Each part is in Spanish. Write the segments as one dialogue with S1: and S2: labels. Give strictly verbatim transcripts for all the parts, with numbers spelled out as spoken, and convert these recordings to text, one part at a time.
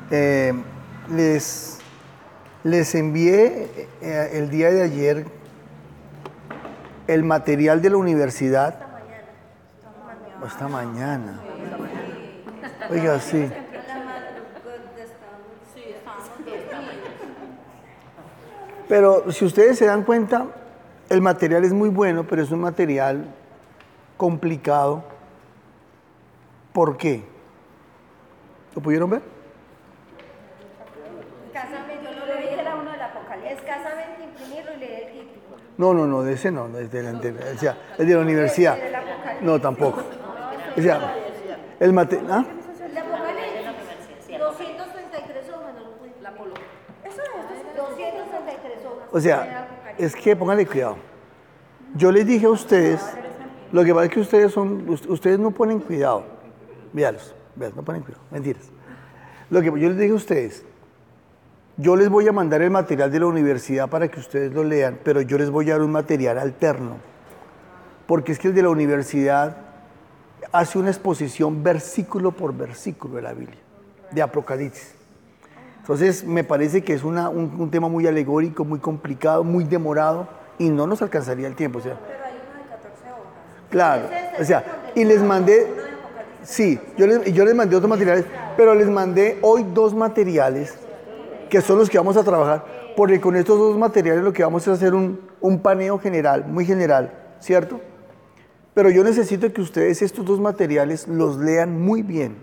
S1: Eh, les, les envié eh, el día de ayer el material de la universidad. Esta mañana. Oiga, sí. Pero si ustedes se dan cuenta, el material es muy bueno, pero es un material complicado. ¿Por qué? ¿Lo pudieron ver?
S2: Escasamente, yo lo leí, era uno del Apocalipsis. Escasamente imprimirlo y leer el título.
S1: No, no, no, de ese no, es de la, o sea, es de la universidad. No, tampoco. O sea, el material. ¿Ah?
S2: El Apocalipsis, doscientas treinta y tres hojas, no lo pude. La Polo. Eso es, doscientas treinta y tres hojas.
S1: O sea, es que pónganle cuidado. Yo les dije a ustedes, lo que pasa es que ustedes son, ustedes no ponen cuidado. Míralos, vean, no ponen cuidado, mentiras. Lo que yo les dije a ustedes, yo les voy a mandar el material de la universidad para que ustedes lo lean, pero yo les voy a dar un material alterno. Porque es que el de la universidad hace una exposición versículo por versículo de la Biblia, de Apocalipsis. Entonces me parece que es una, un, un tema muy alegórico, muy complicado, muy demorado y no nos alcanzaría el tiempo. O sea,
S2: pero hay uno de catorce hojas.
S1: Claro, o sea, y les mandé, sí, yo les, yo les mandé otros materiales, pero les mandé hoy dos materiales que son los que vamos a trabajar, porque con estos dos materiales lo que vamos a hacer es un, un paneo general, muy general, ¿cierto? Pero yo necesito que ustedes estos dos materiales los lean muy bien,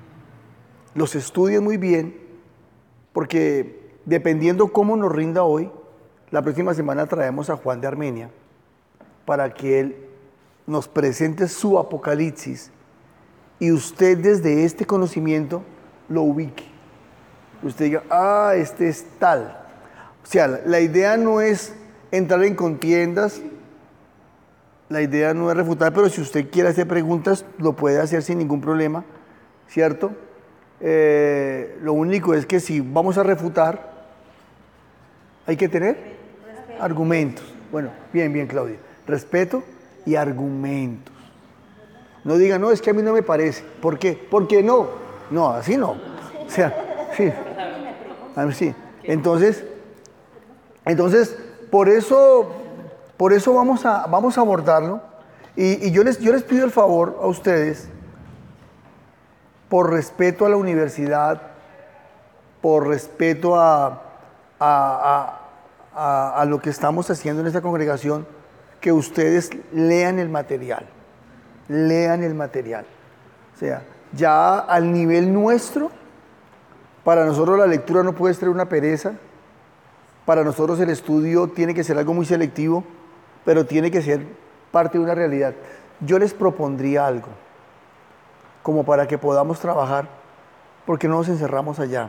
S1: los estudien muy bien, porque dependiendo cómo nos rinda hoy, la próxima semana traemos a Juan de Armenia para que él nos presente su Apocalipsis y usted desde este conocimiento lo ubique. Usted diga, ah, este es tal. O sea, la, la idea no es entrar en contiendas, la idea no es refutar, pero si usted quiere hacer preguntas, lo puede hacer sin ningún problema, ¿cierto? Eh, lo único es que si vamos a refutar, hay que tener respeto. Argumentos. Bueno, bien, bien, Claudia. Respeto y argumentos. No digan, no, es que a mí no me parece. ¿Por qué? ¿Por qué no? No, así no. O sea, sí. A ver, sí. Entonces, entonces, por eso, por eso vamos a, vamos a abordarlo. Y, y yo, les, yo les pido el favor a ustedes, por respeto a la universidad, por respeto a, a, a, a, a lo que estamos haciendo en esta congregación, que ustedes lean el material. Lean el material. O sea, ya al nivel nuestro, para nosotros la lectura no puede ser una pereza, para nosotros el estudio tiene que ser algo muy selectivo, pero tiene que ser parte de una realidad. Yo les propondría algo, como para que podamos trabajar, porque no nos encerramos allá.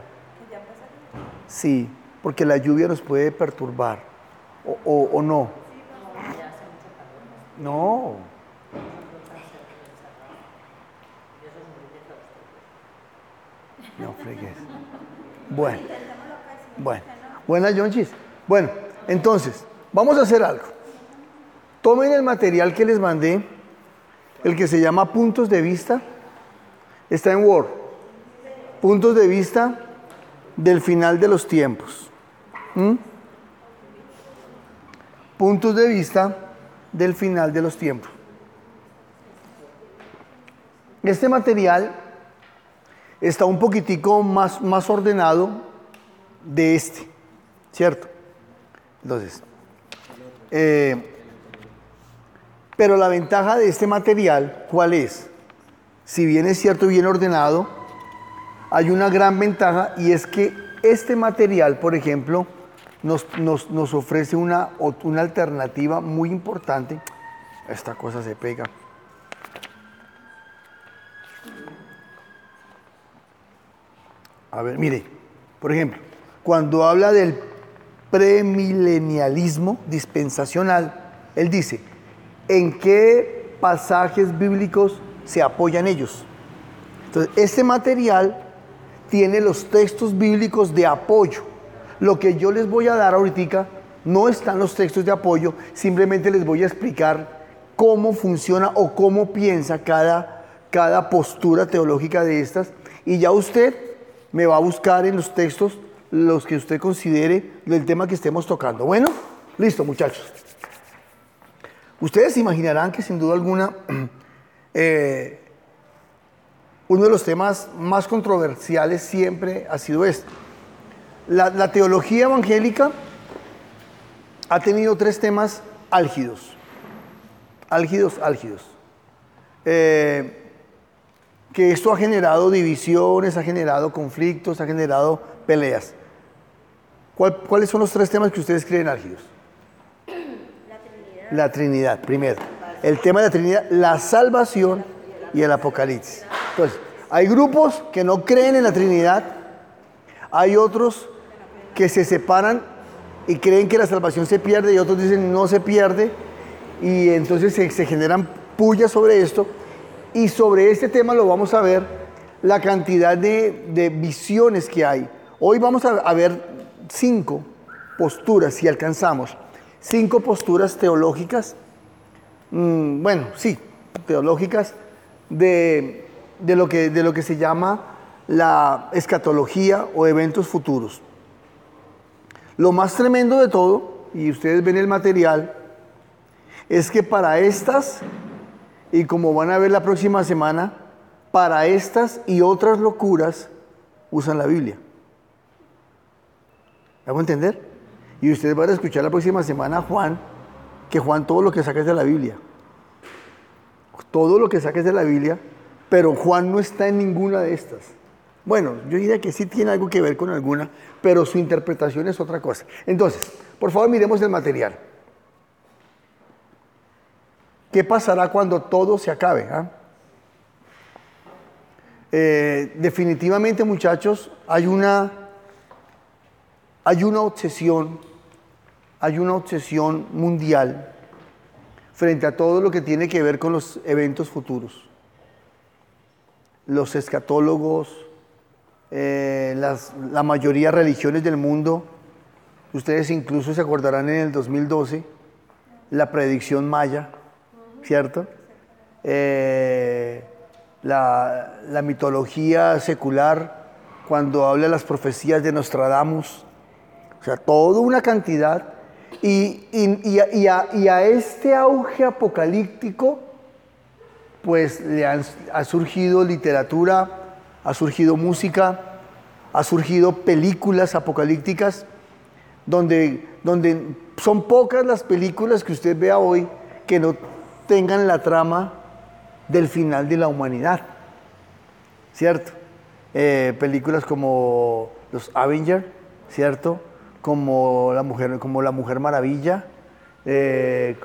S1: Sí, porque la lluvia nos puede perturbar, o, o, o no. No. No fregues. Bueno, bueno, buenas, Jonchis. Bueno, entonces, vamos a hacer algo. Tomen el material que les mandé, el que se llama Puntos de Vista, está en Word. Puntos de Vista del final de los tiempos. ¿Mm? Puntos de Vista del final de los tiempos. Este material está un poquitico más, más ordenado de este, ¿cierto? Entonces, eh, pero la ventaja de este material, ¿cuál es? Si bien es cierto, bien ordenado, hay una gran ventaja y es que este material, por ejemplo, nos, nos, nos ofrece una, una alternativa muy importante. Esta cosa se pega. A ver, mire, por ejemplo, cuando habla del premilenialismo dispensacional, él dice, ¿en qué pasajes bíblicos se apoyan ellos? Entonces, este material tiene los textos bíblicos de apoyo. Lo que yo les voy a dar ahorita no están los textos de apoyo, simplemente les voy a explicar cómo funciona o cómo piensa cada, cada postura teológica de estas, y ya usted me va a buscar en los textos los que usted considere del tema que estemos tocando. Bueno, listo, muchachos. Ustedes se imaginarán que sin duda alguna eh, uno de los temas más controversiales siempre ha sido este. La, la teología evangélica ha tenido tres temas álgidos. Álgidos, álgidos. Eh, que esto ha generado divisiones, ha generado conflictos, ha generado peleas. ¿Cuál, ¿Cuáles son los tres temas que ustedes creen álgidos?
S2: La Trinidad.
S1: La Trinidad, primero. El tema de la Trinidad, la salvación y el Apocalipsis. Entonces, hay grupos que no creen en la Trinidad, hay otros que se separan y creen que la salvación se pierde y otros dicen no se pierde, y entonces se, se generan pullas sobre esto. Y sobre este tema lo vamos a ver, la cantidad de, de visiones que hay. Hoy vamos a, a ver cinco posturas, si alcanzamos, cinco posturas teológicas, mmm, bueno, sí, teológicas, de, de, lo que, de lo que se llama la escatología o eventos futuros. Lo más tremendo de todo, y ustedes ven el material, es que para estas, y como van a ver la próxima semana, para estas y otras locuras usan la Biblia. ¿Me hago entender? Y ustedes van a escuchar la próxima semana a Juan, que Juan todo lo que saca es de la Biblia. Todo lo que saca es de la Biblia, pero Juan no está en ninguna de estas. Bueno, yo diría que sí tiene algo que ver con alguna, pero su interpretación es otra cosa. Entonces, por favor, miremos el material. ¿Qué pasará cuando todo se acabe? ¿Ah? Eh, definitivamente, muchachos, hay una, hay una obsesión, hay una obsesión mundial frente a todo lo que tiene que ver con los eventos futuros. Los escatólogos, eh, las, la mayoría de religiones del mundo, ustedes incluso se acordarán en el dos mil doce, la predicción maya, ¿cierto? Eh, la, la mitología secular, cuando habla de las profecías de Nostradamus, o sea, toda una cantidad, y, y, y, a, y, a, y a este auge apocalíptico, pues le han, ha surgido literatura, ha surgido música, ha surgido películas apocalípticas, donde, donde son pocas las películas que usted vea hoy que no tengan la trama del final de la humanidad, ¿cierto? Eh, películas como los Avengers, ¿cierto? Como la Mujer, como la Mujer Maravilla, eh,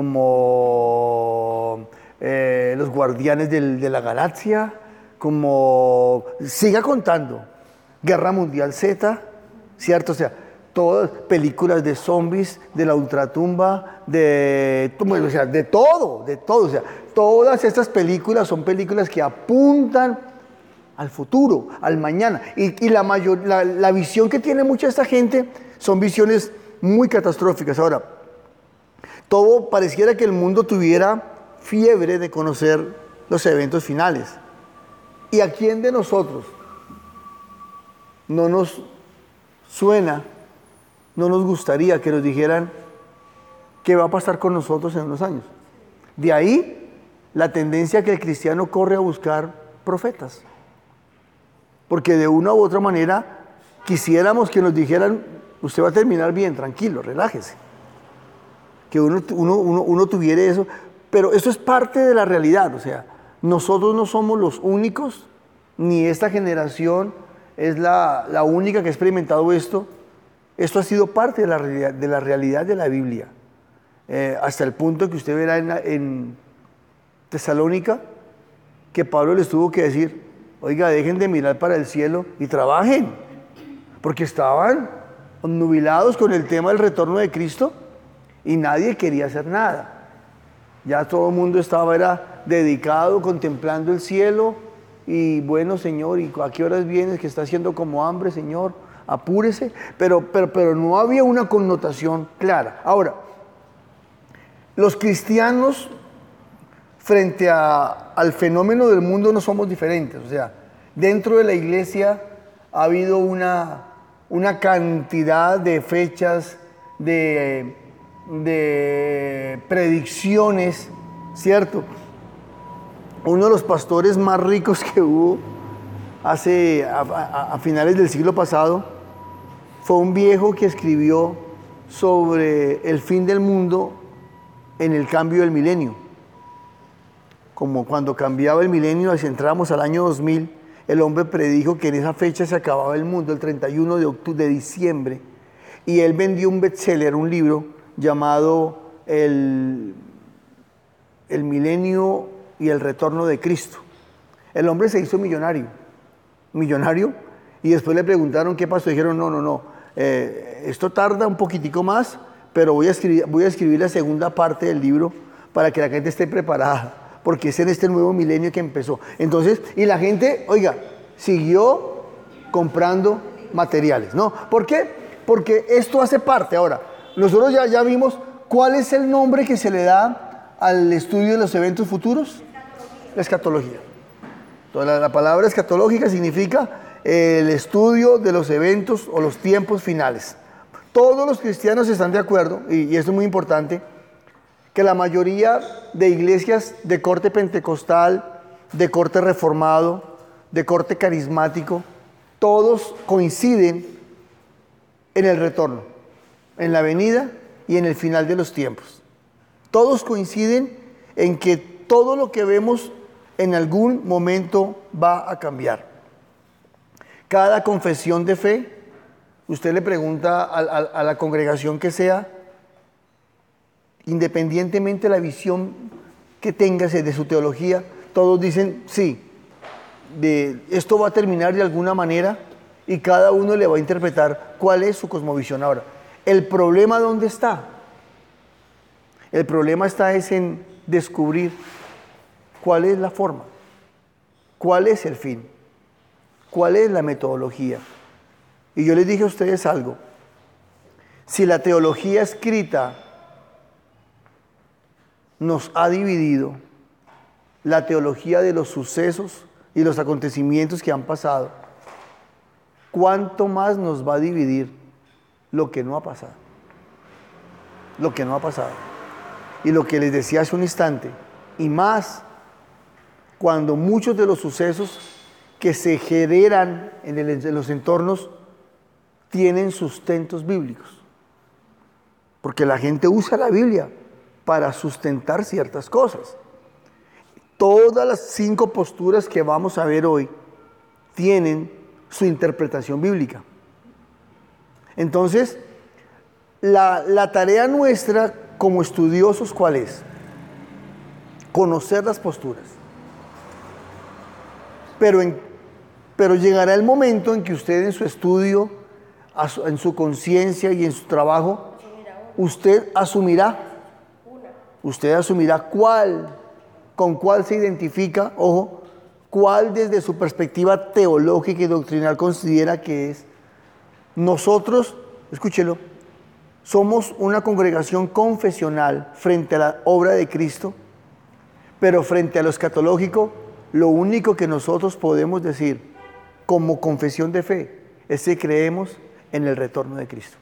S1: como eh, los Guardianes del, de la Galaxia, como, siga contando, Guerra Mundial Z, ¿cierto? O sea, todas películas de zombies, de la ultratumba, de, o sea, de todo, de todo. O sea, todas estas películas son películas que apuntan al futuro, al mañana. Y, y la, mayor, la, la visión que tiene mucha esta gente son visiones muy catastróficas. Ahora, todo pareciera que el mundo tuviera fiebre de conocer los eventos finales. ¿Y a quién de nosotros no nos suena, no nos gustaría que nos dijeran qué va a pasar con nosotros en unos años? De ahí la tendencia que el cristiano corre a buscar profetas. Porque de una u otra manera quisiéramos que nos dijeran, usted va a terminar bien, tranquilo, relájese. Que uno, uno, uno, uno tuviera eso. Pero eso es parte de la realidad. O sea, nosotros no somos los únicos, ni esta generación es la, la única que ha experimentado esto. Esto ha sido parte de la realidad de la, realidad de la Biblia. Eh, hasta el punto que usted verá en, en Tesalónica que Pablo les tuvo que decir, oiga, dejen de mirar para el cielo y trabajen, porque estaban obnubilados con el tema del retorno de Cristo y nadie quería hacer nada. Ya todo el mundo estaba era, dedicado, contemplando el cielo y bueno, Señor, ¿y a qué horas vienes? Que está haciendo como hambre, Señor, apúrese. Pero, pero, pero no había una connotación clara. Ahora, los cristianos frente a, al fenómeno del mundo no somos diferentes. O sea, dentro de la iglesia ha habido una, una cantidad de fechas, de, de predicciones, ¿cierto? Uno de los pastores más ricos que hubo hace, a, a, a finales del siglo pasado fue un viejo que escribió sobre el fin del mundo en el cambio del milenio. Como cuando cambiaba el milenio, así entramos al año dos mil, el hombre predijo que en esa fecha se acababa el mundo, el treinta y uno de octubre, de diciembre, y él vendió un bestseller, un libro llamado El, el milenio y el retorno de Cristo. El hombre se hizo millonario, millonario, y después le preguntaron qué pasó, dijeron no, no, no, eh, esto tarda un poquitico más, pero voy a, escribir, voy a escribir la segunda parte del libro para que la gente esté preparada, porque es en este nuevo milenio que empezó. Entonces, y la gente, oiga, siguió comprando materiales, ¿no? ¿Por qué? Porque esto hace parte. Ahora, nosotros ya, ya vimos cuál es el nombre que se le da al estudio de los eventos futuros. La escatología. Entonces, la, la palabra escatológica significa eh, el estudio de los eventos o los tiempos finales. Todos los cristianos están de acuerdo, y, y esto es muy importante, que la mayoría de iglesias de corte pentecostal, de corte reformado, de corte carismático, todos coinciden en el retorno, en la venida y en el final de los tiempos. Todos coinciden en que todo lo que vemos en algún momento va a cambiar. Cada confesión de fe, usted le pregunta a, a, a la congregación que sea, independientemente de la visión que tengas de su teología, todos dicen, sí, de, esto va a terminar de alguna manera, y cada uno le va a interpretar cuál es su cosmovisión. Ahora, ¿el problema dónde está? El problema está es en descubrir cuál es la forma, cuál es el fin, cuál es la metodología. Y yo les dije a ustedes algo, si la teología escrita nos ha dividido, la teología de los sucesos y los acontecimientos que han pasado, ¿cuánto más nos va a dividir lo que no ha pasado? Lo que no ha pasado. Y lo que les decía hace un instante, y más cuando muchos de los sucesos que se generan en, el, en los entornos tienen sustentos bíblicos. Porque la gente usa la Biblia para sustentar ciertas cosas. Todas las cinco posturas que vamos a ver hoy tienen su interpretación bíblica. Entonces, la, la tarea nuestra como estudiosos, ¿cuál es? Conocer las posturas. Pero, en, pero llegará el momento en que usted en su estudio, en su conciencia y en su trabajo, usted asumirá, usted asumirá cuál, con cuál se identifica, ojo, cuál desde su perspectiva teológica y doctrinal considera que es. Nosotros, escúchelo, somos una congregación confesional frente a la obra de Cristo, pero frente a lo escatológico, lo único que nosotros podemos decir como confesión de fe es que creemos en el retorno de Cristo.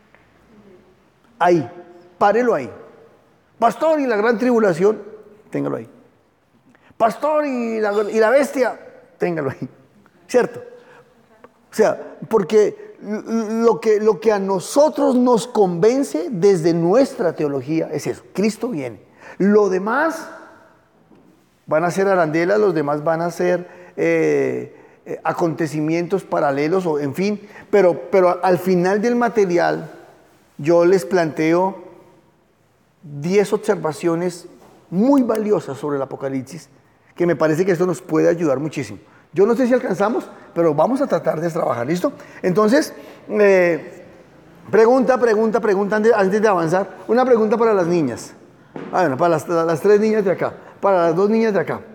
S1: Ahí, párelo ahí. Pastor, y la gran tribulación, téngalo ahí. Pastor, y la, y la bestia, téngalo ahí. ¿Cierto? O sea, porque lo que, lo que a nosotros nos convence desde nuestra teología es eso, Cristo viene. Lo demás van a ser arandelas, los demás van a ser eh, eh, acontecimientos paralelos, o en fin, pero, pero al final del material yo les planteo diez observaciones muy valiosas sobre el Apocalipsis, que me parece que esto nos puede ayudar muchísimo. Yo no sé si alcanzamos, pero vamos a tratar de trabajar, ¿listo? Entonces, eh, pregunta, pregunta, pregunta, antes, antes de avanzar. Una pregunta para las niñas. Ah, bueno, para las, las tres niñas de acá, para las dos niñas de acá.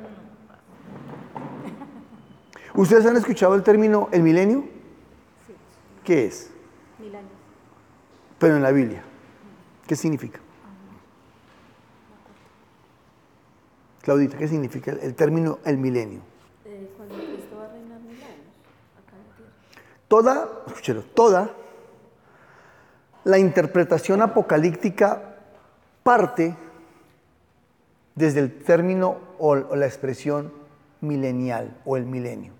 S1: ¿Ustedes han escuchado el término el milenio?
S2: Sí.
S1: ¿Qué es?
S2: Mil años.
S1: Pero en la Biblia, ¿qué significa? Claudita, ¿qué significa el, el término el milenio?
S2: Eh, cuando Cristo va a reinar mil años acá en la tierra.
S1: toda, escúchelo, toda la interpretación apocalíptica parte desde el término o, o la expresión milenial o el milenio.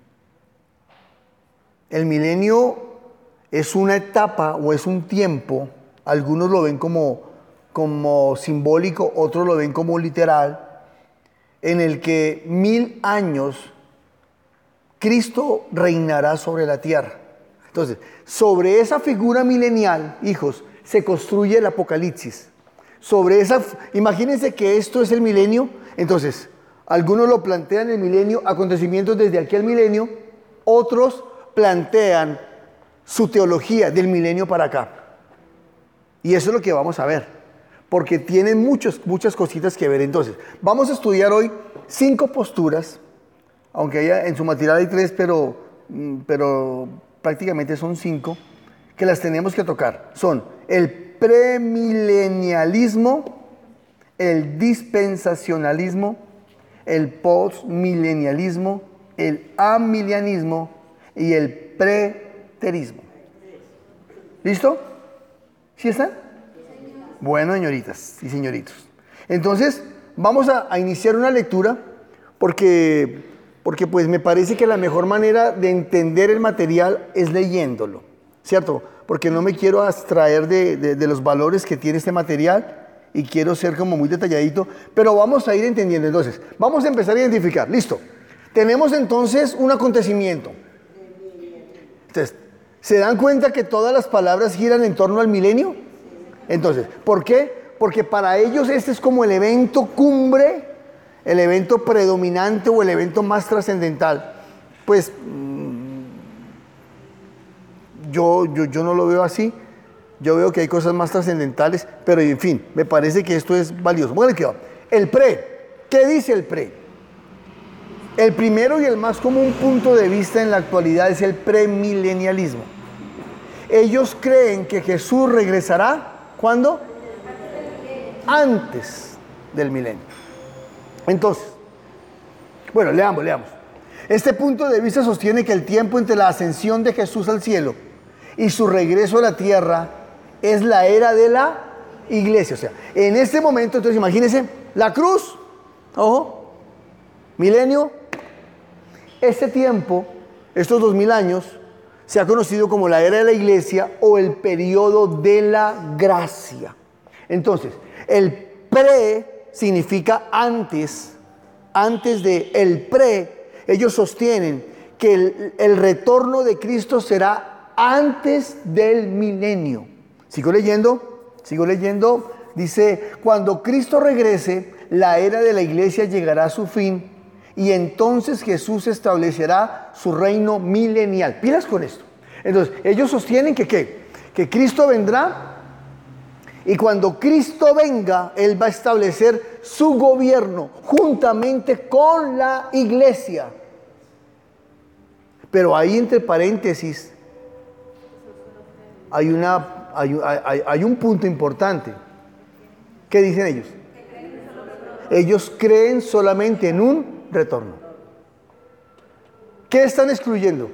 S1: El milenio es una etapa o es un tiempo, algunos lo ven como, como simbólico, otros lo ven como literal, en el que mil años Cristo reinará sobre la tierra. Entonces, sobre esa figura milenial, hijos, se construye el Apocalipsis. Sobre esa, imagínense que esto es el milenio, entonces, algunos lo plantean el milenio, acontecimientos desde aquel milenio, otros plantean su teología del milenio para acá. Y eso es lo que vamos a ver, porque tienen muchos, muchas cositas que ver. Entonces, vamos a estudiar hoy cinco posturas, aunque haya, en su material hay tres, pero, pero prácticamente son cinco, que las tenemos que tocar. Son el premilenialismo, el dispensacionalismo, el postmilenialismo, el amilianismo y el preterismo. ¿Listo? ¿Sí están? Bueno, señoritas y señoritos. Entonces, vamos a, a iniciar una lectura porque, porque pues me parece que la mejor manera de entender el material es leyéndolo, ¿cierto? Porque no me quiero abstraer de, de, de los valores que tiene este material y quiero ser como muy detalladito, pero vamos a ir entendiendo. Entonces, vamos a empezar a identificar. Listo. Tenemos entonces un acontecimiento. Entonces, ¿se dan cuenta que todas las palabras giran en torno al milenio? Entonces, ¿por qué? Porque para ellos este es como el evento cumbre, el evento predominante o el evento más trascendental. Pues yo, yo, yo no lo veo así. Yo veo que hay cosas más trascendentales, pero en fin, me parece que esto es valioso. Bueno, ¿qué va? El pre. ¿Qué dice el pre? El primero y el más común punto de vista en la actualidad es el premilenialismo. Ellos creen que Jesús regresará, ¿cuándo? Antes del milenio. Entonces, bueno, leamos, leamos. Este punto de vista sostiene que el tiempo entre la ascensión de Jesús al cielo y su regreso a la tierra es la era de la iglesia. O sea, en este momento, entonces imagínense, la cruz, ojo, milenio, este tiempo, estos dos mil años, se ha conocido como la era de la iglesia o el periodo de la gracia. Entonces, el pre significa antes, antes de el pre, ellos sostienen que el, el retorno de Cristo será antes del milenio. Sigo leyendo, sigo leyendo, dice, cuando Cristo regrese, la era de la iglesia llegará a su fin y entonces Jesús establecerá su reino milenial. Pilas con esto. Entonces, ellos sostienen que ¿qué? Que Cristo vendrá y cuando Cristo venga, Él va a establecer su gobierno juntamente con la iglesia. Pero ahí entre paréntesis hay, una, hay, hay, hay un punto importante. ¿Qué dicen ellos? Ellos creen solamente en un retorno. ¿Qué están excluyendo?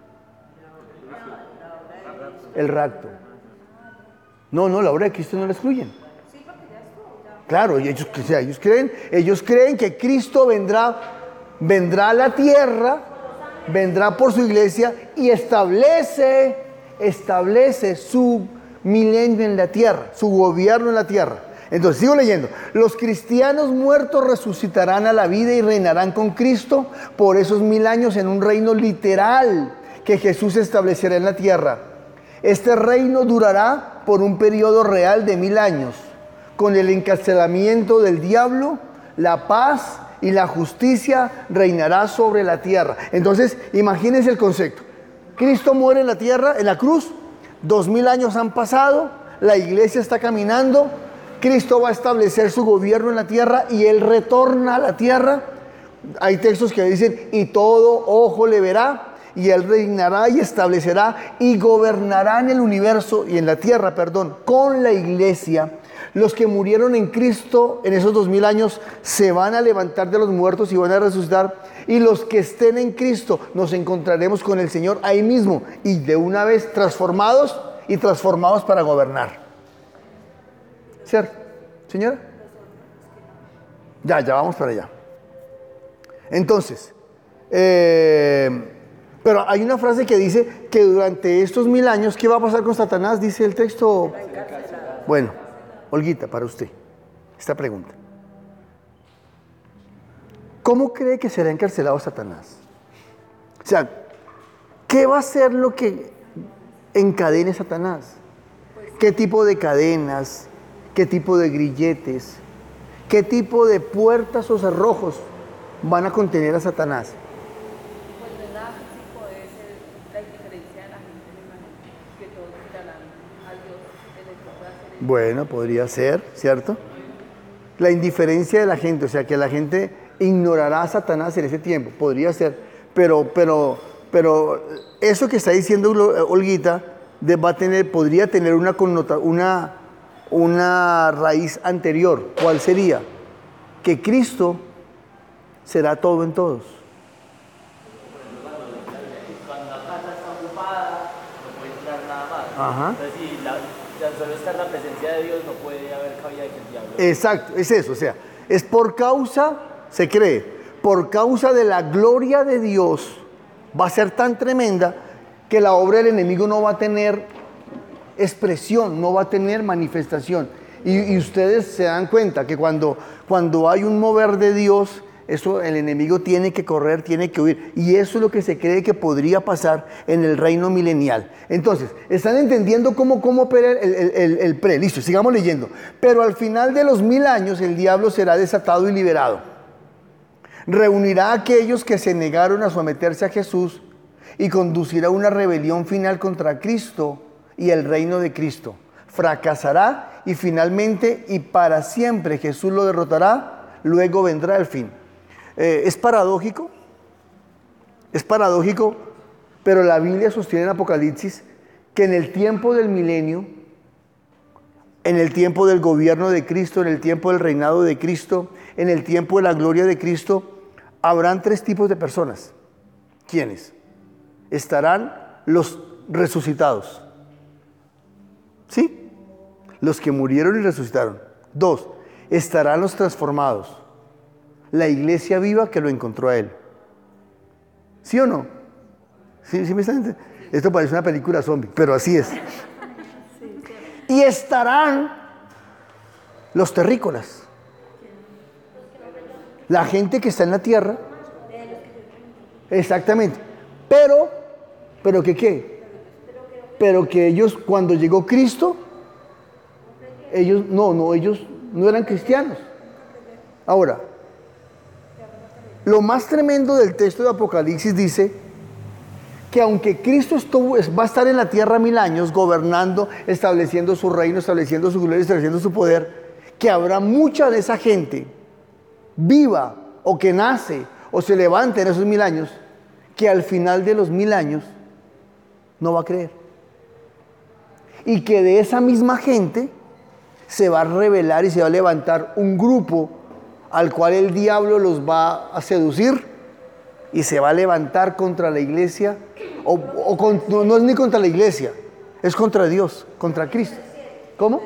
S1: El rapto. No, no, la obra de Cristo no la excluyen. Claro, ellos, o sea, ellos creen, ellos creen que Cristo vendrá, vendrá a la tierra, vendrá por su iglesia y establece, establece su milenio en la tierra, su gobierno en la tierra. Entonces, sigo leyendo. Los cristianos muertos resucitarán a la vida y reinarán con Cristo por esos mil años en un reino literal que Jesús establecerá en la tierra. Este reino durará por un periodo real de mil años, con el encarcelamiento del diablo, la paz y la justicia reinará sobre la tierra. Entonces, imagínense el concepto. Cristo muere en la tierra, en la cruz, dos mil años han pasado, la iglesia está caminando, Cristo va a establecer su gobierno en la tierra y Él retorna a la tierra. Hay textos que dicen, y todo ojo le verá, y Él reinará y establecerá y gobernará en el universo y en la tierra, perdón, con la iglesia. Los que murieron en Cristo en esos dos mil años se van a levantar de los muertos y van a resucitar. Y los que estén en Cristo nos encontraremos con el Señor ahí mismo y de una vez transformados y transformados para gobernar. ¿Cierto, señora? Ya, ya vamos para allá. Entonces, eh, pero hay una frase que dice que durante estos mil años, ¿qué va a pasar con Satanás? Dice el texto. Bueno, Olguita, para usted, esta pregunta. ¿Cómo cree que será encarcelado Satanás? O sea, ¿qué va a ser lo que encadene Satanás? ¿Qué tipo de cadenas? ¿Qué tipo de grilletes? ¿Qué tipo de puertas o cerrojos van a contener a Satanás?
S3: Pues verdad, sí puede ser la indiferencia de la gente, me imagino, que todos mirarán a Dios en el que pueda hacer.
S1: Bueno, podría ser, ¿cierto? La indiferencia de la gente, o sea, que la gente ignorará a Satanás en ese tiempo, podría ser, pero, pero, pero eso que está diciendo Olguita de, va a tener, podría tener una connota, una, una raíz anterior. ¿Cuál sería? Que Cristo será todo en todos.
S4: Cuando la casa está ocupada, no puede entrar nada más.
S1: Ajá.
S4: Entonces, si la, tan solo está en la presencia de Dios, no puede haber cabida de que el diablo.
S1: Exacto, es eso, o sea, es por causa, se cree, por causa de la gloria de Dios, va a ser tan tremenda que la obra del enemigo no va a tener expresión, no va a tener manifestación. Y, y ustedes se dan cuenta que cuando, cuando hay un mover de Dios, eso el enemigo tiene que correr, tiene que huir. Y eso es lo que se cree que podría pasar en el reino milenial. Entonces, ¿están entendiendo cómo, cómo opera el, el, el, el pre? Listo, sigamos leyendo. Pero al final de los mil años, el diablo será desatado y liberado. Reunirá a aquellos que se negaron a someterse a Jesús y conducirá una rebelión final contra Cristo y el reino de Cristo. Fracasará y finalmente y para siempre Jesús lo derrotará, luego vendrá el fin. Eh, es paradójico, es paradójico, pero la Biblia sostiene en Apocalipsis que en el tiempo del milenio, en el tiempo del gobierno de Cristo, en el tiempo del reinado de Cristo, en el tiempo de la gloria de Cristo, habrán tres tipos de personas. ¿Quiénes? Estarán los resucitados. ¿Sí? Los que murieron y resucitaron. Dos, estarán los transformados. La iglesia viva que lo encontró a él. ¿Sí o no? ¿Sí, sí me están entendiendo? Esto parece una película zombie, pero así es. Y estarán los terrícolas. La gente que está en la tierra. Exactamente. Pero, pero que qué? Pero que ellos, cuando llegó Cristo, ellos, no, no, ellos no eran cristianos. Ahora, lo más tremendo del texto de Apocalipsis dice que aunque Cristo estuvo, va a estar en la tierra mil años, gobernando, estableciendo su reino, estableciendo su gloria, estableciendo su poder, que habrá mucha de esa gente viva o que nace o se levanta en esos mil años, que al final de los mil años no va a creer. Y que de esa misma gente se va a revelar y se va a levantar un grupo al cual el diablo los va a seducir y se va a levantar contra la iglesia, o, o con, no, no es ni contra la iglesia, es contra Dios, contra Cristo. ¿Cómo?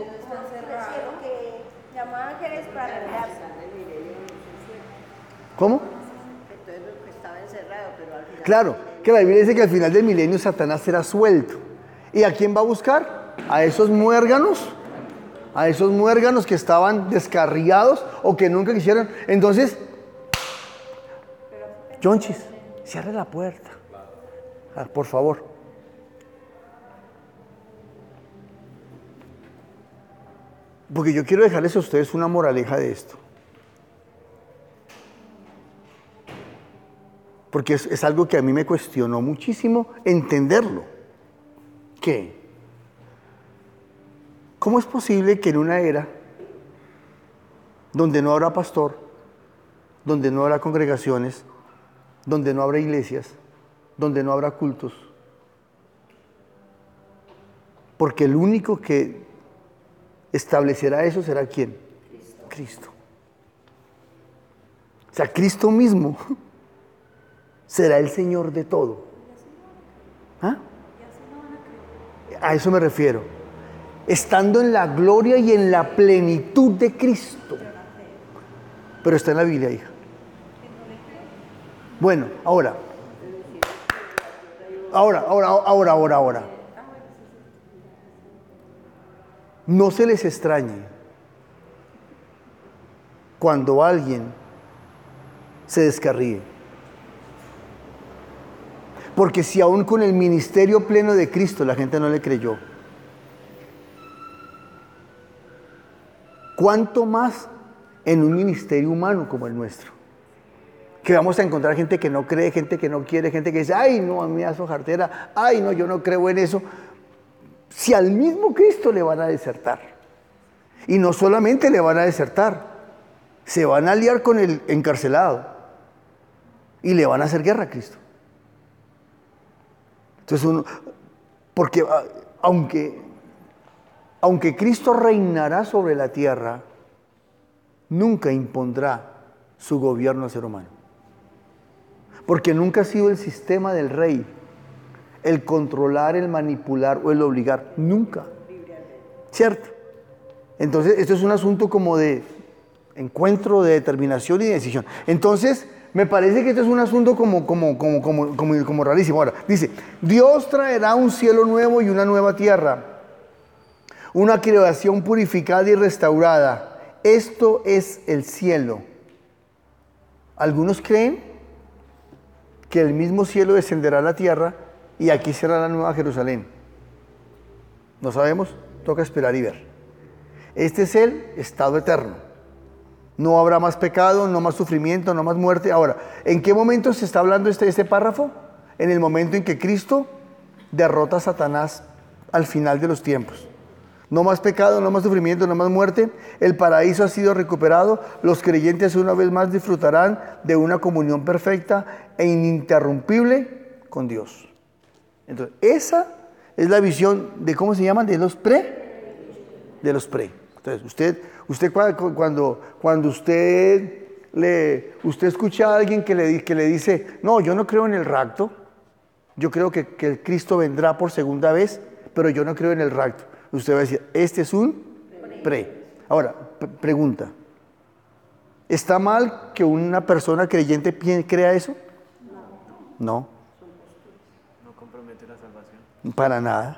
S1: ¿Cómo? Claro, que la Biblia dice que al final del milenio Satanás será suelto. ¿Y a quién va a buscar? A esos muérganos, a esos muérganos que estaban descarriados o que nunca quisieron. Entonces, Jonchis, cierre la puerta, ah, por favor. Porque yo quiero dejarles a ustedes una moraleja de esto. Porque es, es algo que a mí me cuestionó muchísimo entenderlo. ¿Qué? ¿Cómo es posible que en una era donde no habrá pastor, donde no habrá congregaciones, donde no habrá iglesias, donde no habrá cultos? Porque el único que establecerá eso será ¿quién? Cristo. Cristo. O sea, Cristo mismo será el Señor de todo. ¿Ah? A eso me refiero. Estando en la gloria y en la plenitud de Cristo. Pero está en la Biblia, hija. Bueno, ahora. Ahora, ahora, ahora, ahora, ahora. No se les extrañe cuando alguien se descarríe. Porque si aún con el ministerio pleno de Cristo la gente no le creyó, ¿cuánto más en un ministerio humano como el nuestro? Que vamos a encontrar gente que no cree, gente que no quiere, gente que dice, ay, no, a mí me da jartera, ay, no, yo no creo en eso. Si al mismo Cristo le van a desertar. Y no solamente le van a desertar, se van a aliar con el encarcelado y le van a hacer guerra a Cristo. Entonces uno, porque aunque, aunque Cristo reinará sobre la tierra, nunca impondrá su gobierno al ser humano. Porque nunca ha sido el sistema del rey el controlar, el manipular o el obligar. Nunca. ¿Cierto? Entonces, esto es un asunto como de encuentro, de determinación y de decisión. Entonces, me parece que esto es un asunto como, como, como, como, como, como rarísimo. Ahora, dice, Dios traerá un cielo nuevo y una nueva tierra, una creación purificada y restaurada. Esto es el cielo. Algunos creen que el mismo cielo descenderá a la tierra y aquí será la nueva Jerusalén. No sabemos, toca esperar y ver. Este es el estado eterno. No habrá más pecado, no más sufrimiento, no más muerte. Ahora, ¿en qué momento se está hablando este, este párrafo? En el momento en que Cristo derrota a Satanás al final de los tiempos. No más pecado, no más sufrimiento, no más muerte. El paraíso ha sido recuperado. Los creyentes una vez más disfrutarán de una comunión perfecta e ininterrumpible con Dios. Entonces, esa es la visión de, ¿cómo se llaman? De los pre. De los pre. Entonces, usted, usted cuando, cuando usted, le, usted escucha a alguien que le, que le dice, no, yo no creo en el rapto. Yo creo que, que Cristo vendrá por segunda vez, pero yo no creo en el rapto. Usted va a decir, este es un pre. Ahora, pregunta. ¿Está mal que una persona creyente crea eso? No.
S4: No compromete la salvación.
S1: Para nada.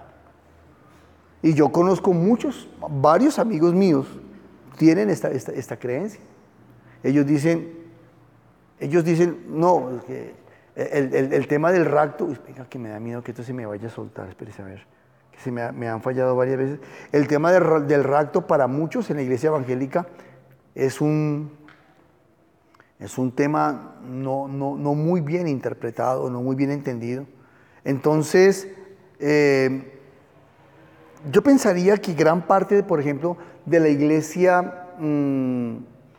S1: Y yo conozco muchos, varios amigos míos tienen esta, esta, esta creencia. Ellos dicen, ellos dicen, no, es que el, el, el tema del rapto, uy, venga, que me da miedo que esto se me vaya a soltar, espérese a ver. Se me, ha, me han fallado varias veces. El tema del, del rapto para muchos en la iglesia evangélica es un, es un tema no, no, no muy bien interpretado, no muy bien entendido. Entonces, eh, yo pensaría que gran parte, por ejemplo, de la iglesia mmm,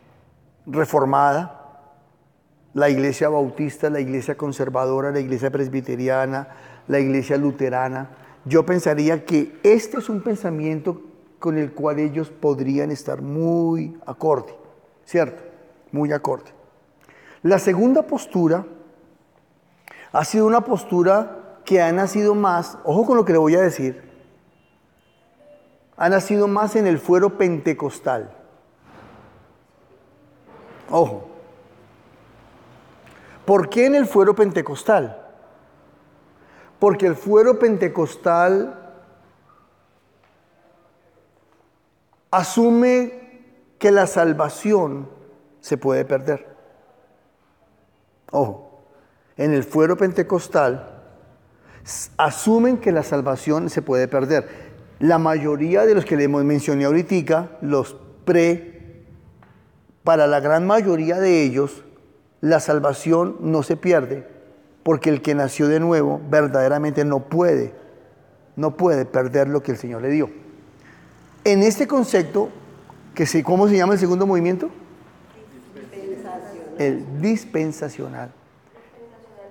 S1: reformada, la iglesia bautista, la iglesia conservadora, la iglesia presbiteriana, la iglesia luterana, yo pensaría que este es un pensamiento con el cual ellos podrían estar muy acorde, ¿cierto? Muy acorde. La segunda postura ha sido una postura que ha nacido más, ojo con lo que le voy a decir, ha nacido más en el fuero pentecostal. Ojo. ¿Por qué en el fuero pentecostal? Porque el fuero pentecostal asume que la salvación se puede perder. Ojo, en el fuero pentecostal asumen que la salvación se puede perder. La mayoría de los que le mencioné ahorita, los pre, para la gran mayoría de ellos, la salvación no se pierde. Porque el que nació de nuevo verdaderamente no puede, no puede perder lo que el Señor le dio. En este concepto, que se, ¿cómo se llama el segundo movimiento? Dispensacional. El dispensacional.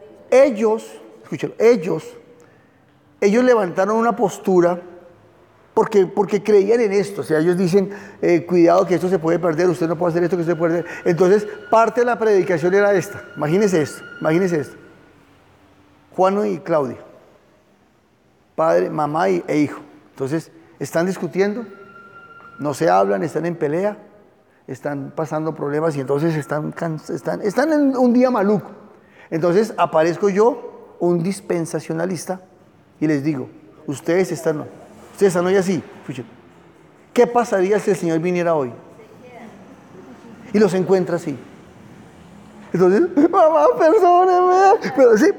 S1: Ellos, escúchalo, ellos, ellos levantaron una postura Porque, porque creían en esto. O sea, ellos dicen, eh, cuidado que esto se puede perder, usted no puede hacer esto que se puede perder. Entonces, parte de la predicación era esta. Imagínense esto, imagínense esto. Juan y Claudia. Padre, mamá y, e hijo. Entonces, están discutiendo, no se hablan, están en pelea, están pasando problemas y entonces están, están, están en un día maluco. Entonces, aparezco yo, un dispensacionalista, y les digo, ustedes están... Ustedes están hoy así, escuchen. ¿Qué pasaría si el Señor viniera hoy? Y los encuentra así. Entonces, mamá, perdóneme. Pero sí.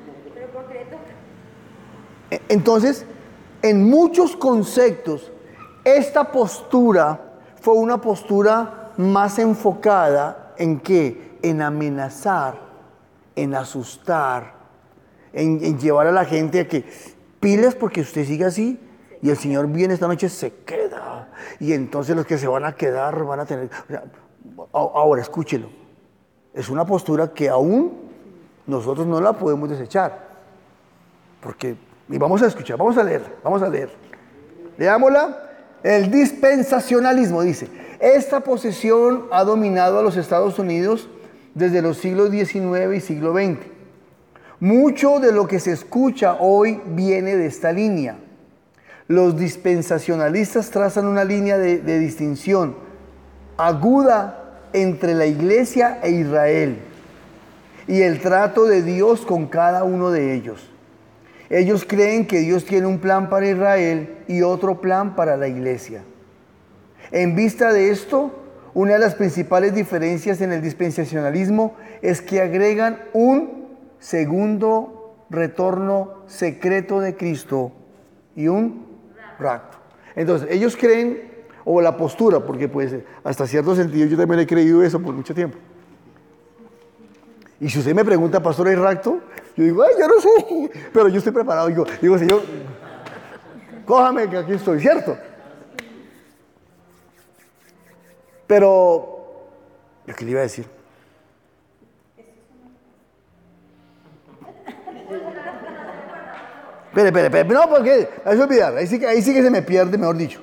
S1: Entonces, en muchos conceptos, esta postura fue una postura más enfocada en qué? En amenazar, en asustar, en, en llevar a la gente a que pilas porque usted sigue así. Y el Señor viene esta noche, se queda. Y entonces los que se van a quedar van a tener... O sea, ahora, escúchelo. Es una postura que aún nosotros no la podemos desechar. Porque... Y vamos a escuchar, vamos a leer, vamos a leer. Leámosla. El dispensacionalismo dice, esta posesión ha dominado a los Estados Unidos desde los siglos diecinueve y siglo veinte. Mucho de lo que se escucha hoy viene de esta línea. Los dispensacionalistas trazan una línea de, de distinción aguda entre la Iglesia e Israel y el trato de Dios con cada uno de ellos. Ellos creen que Dios tiene un plan para Israel y otro plan para la Iglesia. En vista de esto, una de las principales diferencias en el dispensacionalismo es que agregan un segundo retorno secreto de Cristo y un rapto. Entonces, ellos creen, o la postura, porque pues hasta cierto sentido yo también he creído eso por mucho tiempo. Y si usted me pregunta, pastor, ¿hay rapto? Yo digo, ay, yo no sé, pero yo estoy preparado. Digo, digo Señor, cójame que aquí estoy, ¿cierto? Pero, ¿qué le iba a decir? Espere, espere, espere, no, porque hay que olvidar, ahí sí, ahí sí que se me pierde, mejor dicho.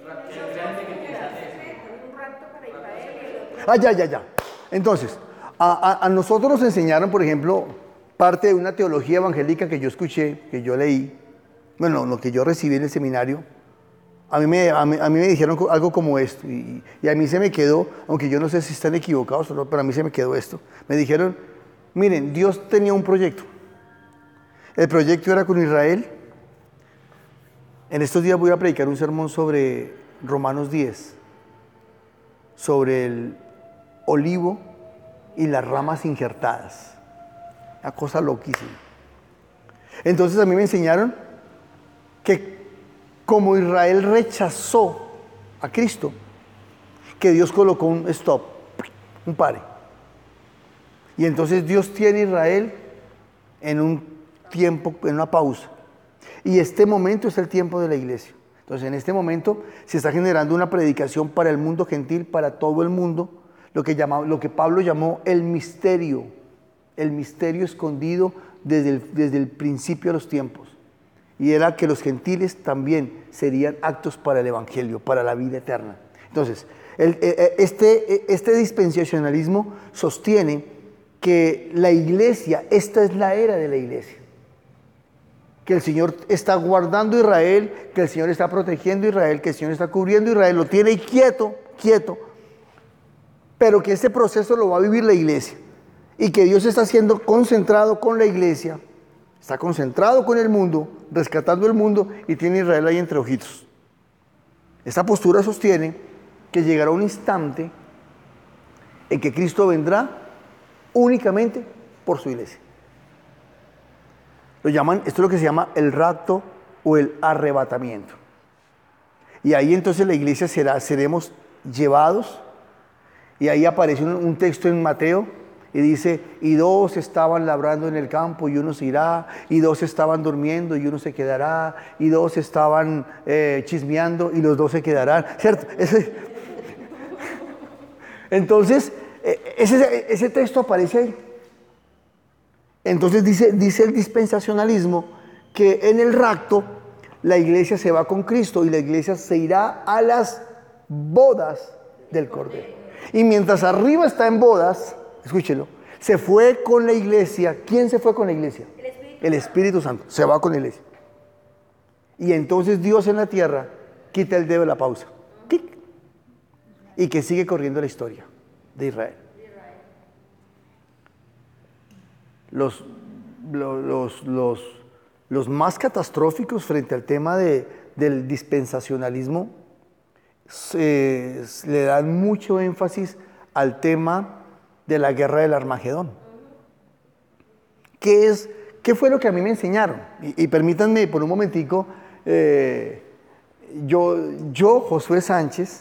S1: Ah, ya, ya, ya. Entonces, a, a, a nosotros nos enseñaron, por ejemplo, parte de una teología evangélica que yo escuché, que yo leí, bueno, lo que yo recibí en el seminario. A mí me, a mí, a mí me dijeron algo como esto, y, y a mí se me quedó, aunque yo no sé si están equivocados o no, pero a mí se me quedó esto. Me dijeron, miren, Dios tenía un proyecto. El proyecto era con Israel. En estos días voy a predicar un sermón sobre Romanos diez, sobre el olivo y las ramas injertadas. Una cosa loquísima. Entonces a mí me enseñaron que como Israel rechazó a Cristo, que Dios colocó un stop, un pare. Y entonces Dios tiene a Israel en un tiempo, en una pausa. Y este momento es el tiempo de la iglesia. Entonces en este momento se está generando una predicación para el mundo gentil, para todo el mundo, lo que, llama, lo que Pablo llamó el misterio, el misterio escondido desde el, desde el principio de los tiempos. Y era que los gentiles también serían actos para el evangelio, para la vida eterna. Entonces, el, este, este dispensacionalismo sostiene que la iglesia, esta es la era de la iglesia. Que el Señor está guardando a Israel, que el Señor está protegiendo a Israel, que el Señor está cubriendo a Israel, lo tiene ahí quieto, quieto, pero que ese proceso lo va a vivir la iglesia y que Dios está siendo concentrado con la iglesia, está concentrado con el mundo, rescatando el mundo y tiene a Israel ahí entre ojitos. Esta postura sostiene que llegará un instante en que Cristo vendrá únicamente por su iglesia. Lo llaman, esto es lo que se llama el rapto o el arrebatamiento. Y ahí entonces la iglesia será, seremos llevados. Y ahí aparece un, un texto en Mateo y dice, y dos estaban labrando en el campo y uno se irá, y dos estaban durmiendo y uno se quedará, y dos estaban eh, chismeando y los dos se quedarán, ¿cierto? Ese, entonces, ese, ese texto aparece ahí. Entonces dice, dice el dispensacionalismo que en el rapto la iglesia se va con Cristo y la iglesia se irá a las bodas del Cordero. Y mientras arriba está en bodas, escúchelo, se fue con la iglesia. ¿Quién se fue con la iglesia?
S2: El Espíritu,
S1: El Espíritu Santo. Se va con la iglesia. Y entonces Dios en la tierra quita el dedo de la pausa. ¡Tic! Y que sigue corriendo la historia de Israel. Los, los, los, los, los más catastróficos frente al tema de, del dispensacionalismo se, le dan mucho énfasis al tema de la guerra del Armagedón. ¿Qué es, qué fue lo que a mí me enseñaron? Y, y permítanme por un momentico, eh, yo, yo, Josué Sánchez,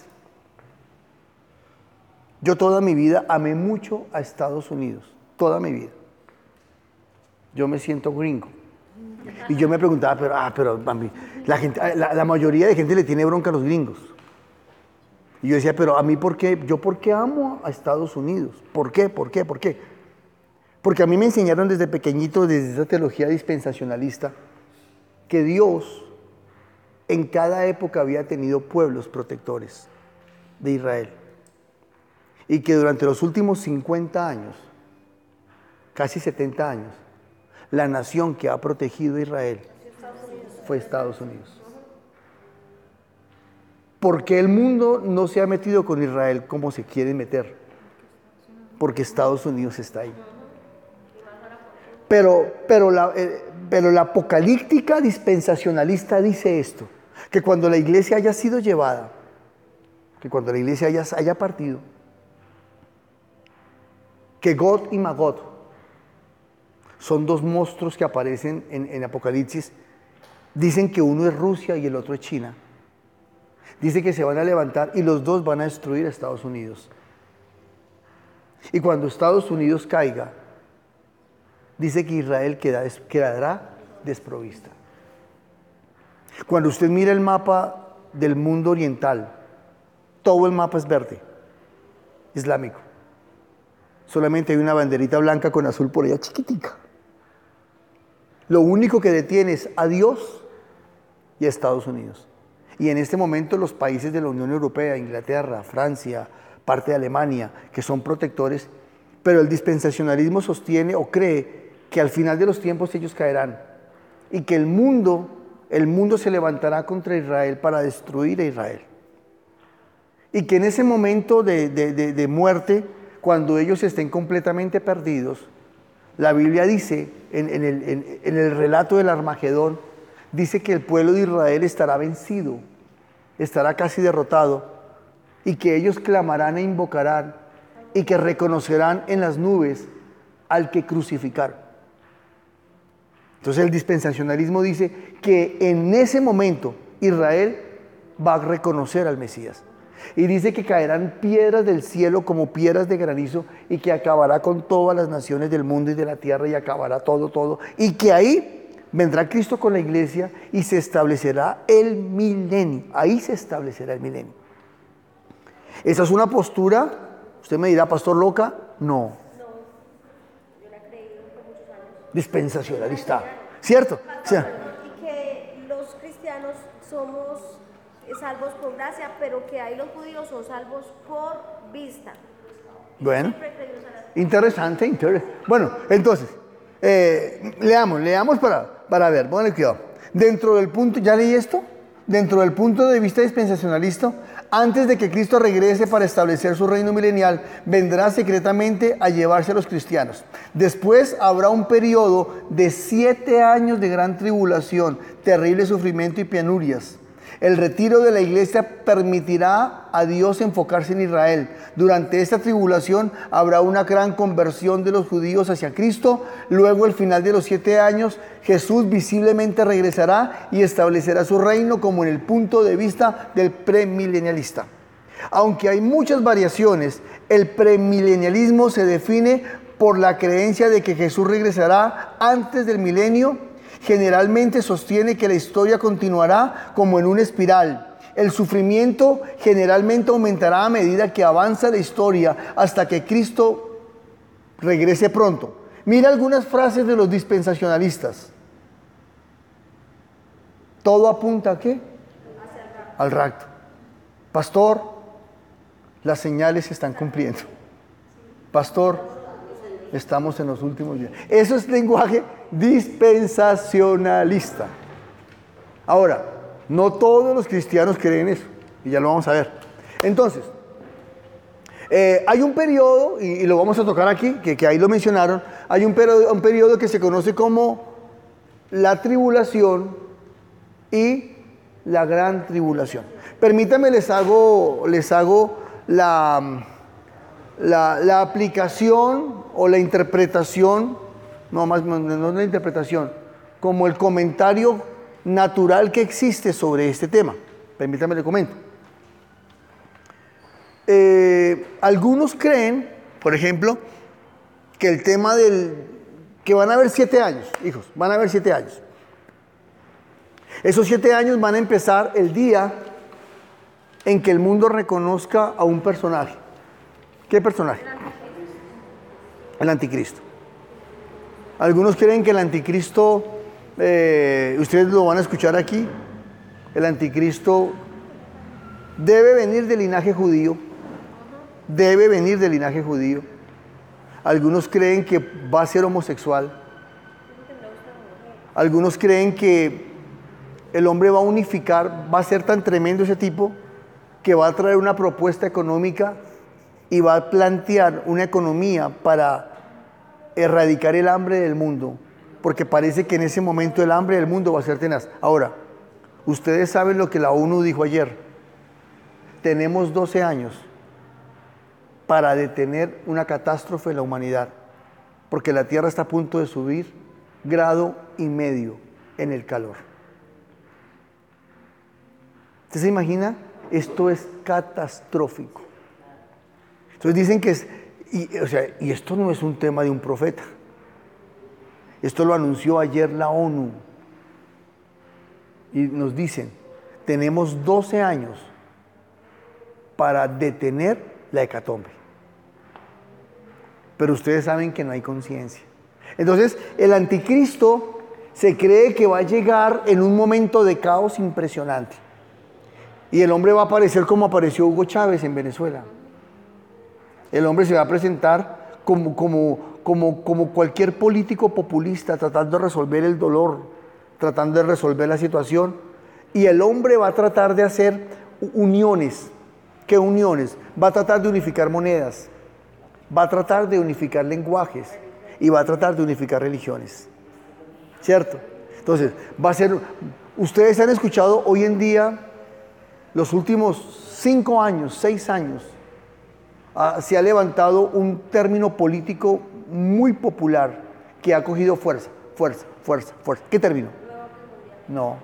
S1: yo toda mi vida amé mucho a Estados Unidos, toda mi vida. Yo me siento gringo. Y yo me preguntaba, pero, ah, pero a mí, la, gente, la, la mayoría de gente le tiene bronca a los gringos. Y yo decía, pero a mí, ¿por qué? ¿Yo por qué amo a Estados Unidos? ¿Por qué? ¿Por qué? ¿Por qué? Porque a mí me enseñaron desde pequeñito, desde esa teología dispensacionalista, que Dios en cada época había tenido pueblos protectores de Israel. Y que durante los últimos cincuenta años, casi setenta años, la nación que ha protegido a Israel fue Estados Unidos. ¿Por qué el mundo no se ha metido con Israel como se quiere meter? Porque Estados Unidos está ahí. Pero, pero, la, eh, pero la apocalíptica dispensacionalista dice esto, que cuando la iglesia haya sido llevada, que cuando la iglesia haya, haya partido, que Gog y Magog son dos monstruos que aparecen en, en Apocalipsis. Dicen que uno es Rusia y el otro es China. Dice que se van a levantar y los dos van a destruir a Estados Unidos. Y cuando Estados Unidos caiga, dice que Israel queda, quedará desprovista. Cuando usted mira el mapa del mundo oriental, todo el mapa es verde, islámico. Solamente hay una banderita blanca con azul por allá chiquitica. Lo único que detiene es a Dios y a Estados Unidos. Y en este momento los países de la Unión Europea, Inglaterra, Francia, parte de Alemania, que son protectores, pero el dispensacionalismo sostiene o cree que al final de los tiempos ellos caerán y que el mundo, el mundo se levantará contra Israel para destruir a Israel. Y que en ese momento de, de, de, de muerte, cuando ellos estén completamente perdidos, la Biblia dice, en, en, el, en, en el relato del Armagedón, dice que el pueblo de Israel estará vencido, estará casi derrotado, y que ellos clamarán e invocarán, y que reconocerán en las nubes al que crucificaron. Entonces el dispensacionalismo dice que en ese momento Israel va a reconocer al Mesías. Y dice que caerán piedras del cielo como piedras de granizo y que acabará con todas las naciones del mundo y de la tierra y acabará todo, todo. Y que ahí vendrá Cristo con la iglesia y se establecerá el milenio. Ahí se establecerá el milenio. ¿Esa es una postura? Usted me dirá, pastor, loca. No.
S2: Yo la he creído por muchos años.
S1: Dispensacionalista. ¿Cierto? O sea,
S2: Y que los cristianos somos salvos por gracia, pero que ahí los judíos son salvos por vista.
S1: bueno, interesante, interesante. Bueno, entonces, eh, leamos, leamos para, para ver, bueno, cuidado. Dentro del punto, ¿ya leí esto? Dentro del punto de vista dispensacionalista, antes de que Cristo regrese para establecer su reino milenial, vendrá secretamente a llevarse a los cristianos. Después habrá un periodo de siete años de gran tribulación, terrible sufrimiento y penurias. El retiro de la iglesia permitirá a Dios enfocarse en Israel. Durante esta tribulación habrá una gran conversión de los judíos hacia Cristo. Luego, al final de los siete años, Jesús visiblemente regresará y establecerá su reino como en el punto de vista del premilenialista. Aunque hay muchas variaciones, el premilenialismo se define por la creencia de que Jesús regresará antes del milenio. Generalmente sostiene que la historia continuará como en una espiral. El sufrimiento generalmente aumentará a medida que avanza la historia hasta que Cristo regrese pronto. Mira algunas frases de los dispensacionalistas. Todo apunta ¿a qué? Al rapto. Pastor, las señales se están cumpliendo. Pastor, estamos en los últimos días. Eso es lenguaje dispensacionalista. Ahora, no todos los cristianos creen eso, y ya lo vamos a ver. Entonces, eh, hay un periodo, y, y lo vamos a tocar aquí, que, que ahí lo mencionaron, hay un periodo, un periodo que se conoce como la tribulación y la gran tribulación. Permítanme, les hago, les hago la, la, la aplicación o la interpretación, no más, no, no la interpretación, como el comentario natural que existe sobre este tema. Permítanme le comento. Eh, algunos creen, por ejemplo, que el tema del, que van a haber siete años, hijos, van a haber siete años. Esos siete años van a empezar el día en que el mundo reconozca a un personaje. ¿Qué personaje? El anticristo. Algunos creen que el anticristo, eh, ustedes lo van a escuchar aquí, el anticristo debe venir del linaje judío, debe venir del linaje judío. Algunos creen que va a ser homosexual. Algunos creen que el hombre va a unificar, va a ser tan tremendo ese tipo que va a traer una propuesta económica y va a plantear una economía para erradicar el hambre del mundo, porque parece que en ese momento el hambre del mundo va a ser tenaz. Ahora, ustedes saben lo que la ONU dijo ayer. Tenemos doce años para detener una catástrofe en la humanidad, porque la Tierra está a punto de subir grado y medio en el calor. ¿Usted se imagina? Esto es catastrófico. Entonces dicen que es, y, o sea, y esto no es un tema de un profeta. Esto lo anunció ayer la ONU. Y nos dicen, tenemos doce años para detener la hecatombe. Pero ustedes saben que no hay conciencia. Entonces, el anticristo se cree que va a llegar en un momento de caos impresionante. Y el hombre va a aparecer como apareció Hugo Chávez en Venezuela. El hombre se va a presentar como, como, como, como cualquier político populista, tratando de resolver el dolor, tratando de resolver la situación. Y el hombre va a tratar de hacer uniones. ¿Qué uniones? Va a tratar de unificar monedas, va a tratar de unificar lenguajes y va a tratar de unificar religiones. ¿Cierto? Entonces, va a ser... Ustedes han escuchado hoy en día, los últimos cinco años, seis años, uh, se ha levantado un término político muy popular que ha cogido fuerza, fuerza, fuerza, fuerza. ¿Qué término? No.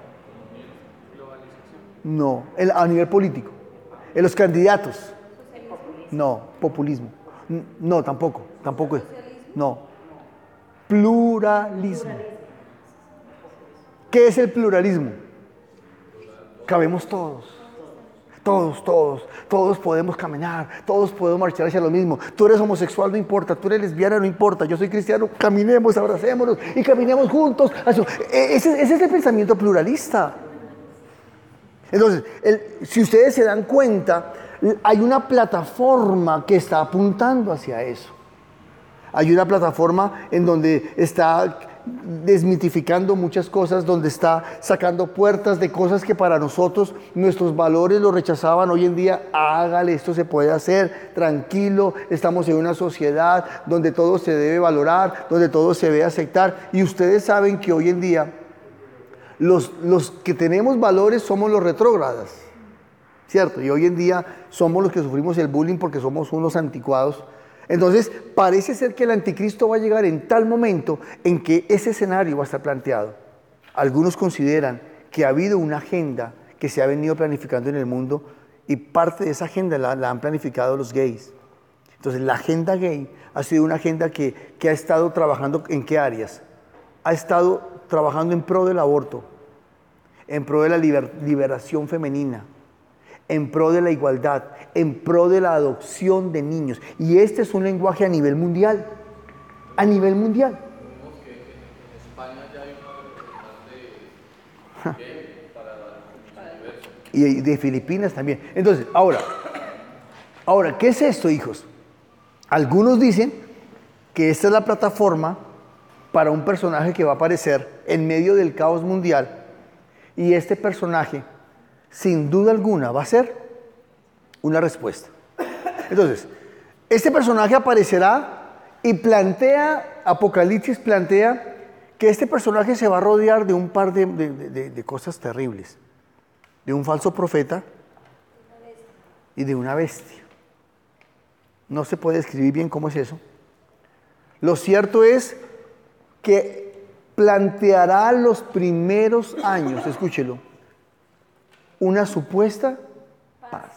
S1: No, el, a nivel político. En los candidatos. No, populismo. No, tampoco, tampoco es. No. Pluralismo. ¿Qué es el pluralismo? Cabemos todos. Todos, todos, todos podemos caminar, todos podemos marchar hacia lo mismo. Tú eres homosexual, no importa, tú eres lesbiana, no importa, yo soy cristiano, caminemos, abracémonos y caminemos juntos. Ese, ese es el pensamiento pluralista. Entonces, el, si ustedes se dan cuenta, hay una plataforma que está apuntando hacia eso. Hay una plataforma en donde está desmitificando muchas cosas, donde está sacando puertas de cosas que para nosotros, nuestros valores lo rechazaban. Hoy en día, hágale, esto se puede hacer, tranquilo, estamos en una sociedad donde todo se debe valorar, donde todo se debe aceptar. Y ustedes saben que hoy en día, Los, los que tenemos valores somos los retrógradas, ¿cierto? Y hoy en día somos los que sufrimos el bullying porque somos unos anticuados. Entonces, parece ser que el anticristo va a llegar en tal momento en que ese escenario va a estar planteado. Algunos consideran que ha habido una agenda que se ha venido planificando en el mundo y parte de esa agenda la, la han planificado los gays. Entonces, la agenda gay ha sido una agenda que, que ha estado trabajando ¿en qué áreas? Ha estado trabajando en pro del aborto, en pro de la liber, liberación femenina, en pro de la igualdad, en pro de la adopción de niños. Y este es un lenguaje a nivel mundial, a nivel mundial.
S5: Vemos que en España ya hay una representante gay, está
S1: Y de Filipinas también. Entonces, ahora, ahora, ¿qué es esto, hijos? Algunos dicen que esta es la plataforma para un personaje que va a aparecer en medio del caos mundial. Y este personaje, sin duda alguna, va a ser una respuesta. Entonces, este personaje aparecerá y plantea, Apocalipsis plantea que este personaje se va a rodear de un par de, de, de, de cosas terribles. De un falso profeta y de una bestia. No se puede describir bien cómo es eso. Lo cierto es que planteará los primeros años, escúchelo, una supuesta paz.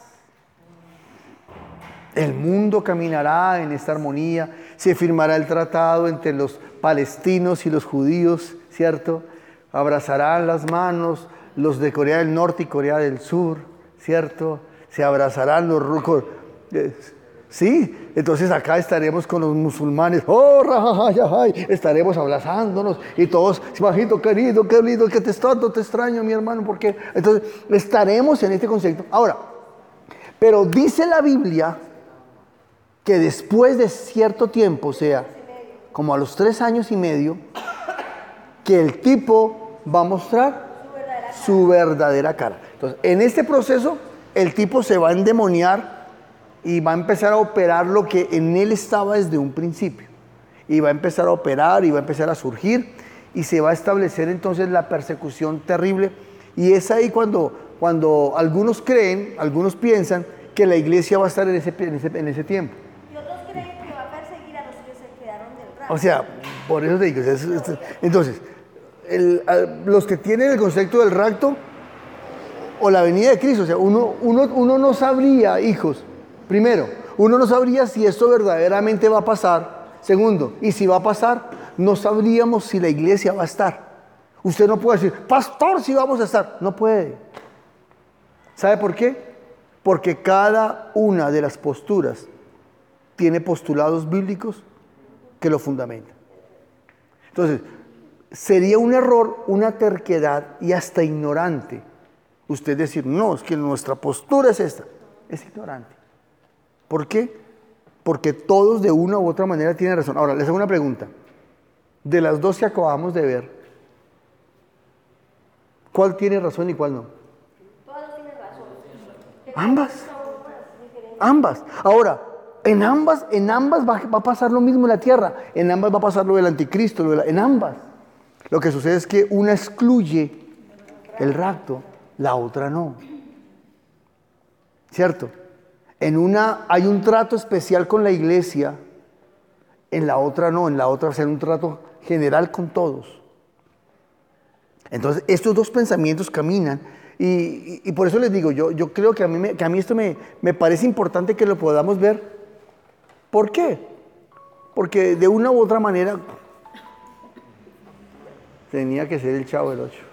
S1: El mundo caminará en esta armonía, se firmará el tratado entre los palestinos y los judíos, ¿cierto? Abrazarán las manos los de Corea del Norte y Corea del Sur, ¿cierto? Se abrazarán los rucos. Sí, entonces acá estaremos con los musulmanes, oh, rajajajaj, estaremos abrazándonos y todos, imagino, querido, qué lindo, que te estoy, te extraño, mi hermano, porque entonces estaremos en este concepto. Ahora, pero dice la Biblia que después de cierto tiempo, o sea, como a los tres años y medio, que el tipo va a mostrar su verdadera cara. Entonces, en este proceso, el tipo se va a endemoniar y va a empezar a operar lo que en él estaba desde un principio. Y va a empezar a operar y va a empezar a surgir y se va a establecer entonces la persecución terrible. Y es ahí cuando, cuando algunos creen, algunos piensan que la iglesia va a estar en ese, en ese, en ese tiempo.
S2: Y otros creen que va a perseguir a los que se quedaron del rapto.
S1: O sea, por eso te digo. Es, es, entonces, el, los que tienen el concepto del rapto o la venida de Cristo, o sea, uno, uno, uno no sabría, hijos, primero, uno no sabría si esto verdaderamente va a pasar. Segundo, y si va a pasar, no sabríamos si la iglesia va a estar. Usted no puede decir, pastor, si vamos a estar. No puede. ¿Sabe por qué? Porque cada una de las posturas tiene postulados bíblicos que lo fundamentan. Entonces, sería un error, una terquedad y hasta ignorante usted decir, no, es que nuestra postura es esta. Es ignorante. ¿Por qué? Porque todos de una u otra manera tienen razón. Ahora, les hago una pregunta. De las dos que acabamos de ver, ¿cuál tiene razón y cuál no?
S2: Todos tienen razón.
S1: Ambas. Ambas. Ahora, en ambas, en ambas va, va a pasar lo mismo en la tierra. En ambas va a pasar lo del anticristo. Lo de la, en ambas. Lo que sucede es que una excluye el rapto, la otra no. ¿Cierto? En una hay un trato especial con la iglesia, en la otra no, en la otra va a ser un trato general con todos. Entonces, estos dos pensamientos caminan y, y, y por eso les digo, yo, yo creo que a mí, me, que a mí esto me, me parece importante que lo podamos ver. ¿Por qué? Porque de una u otra manera tenía que ser el Chavo del Ocho.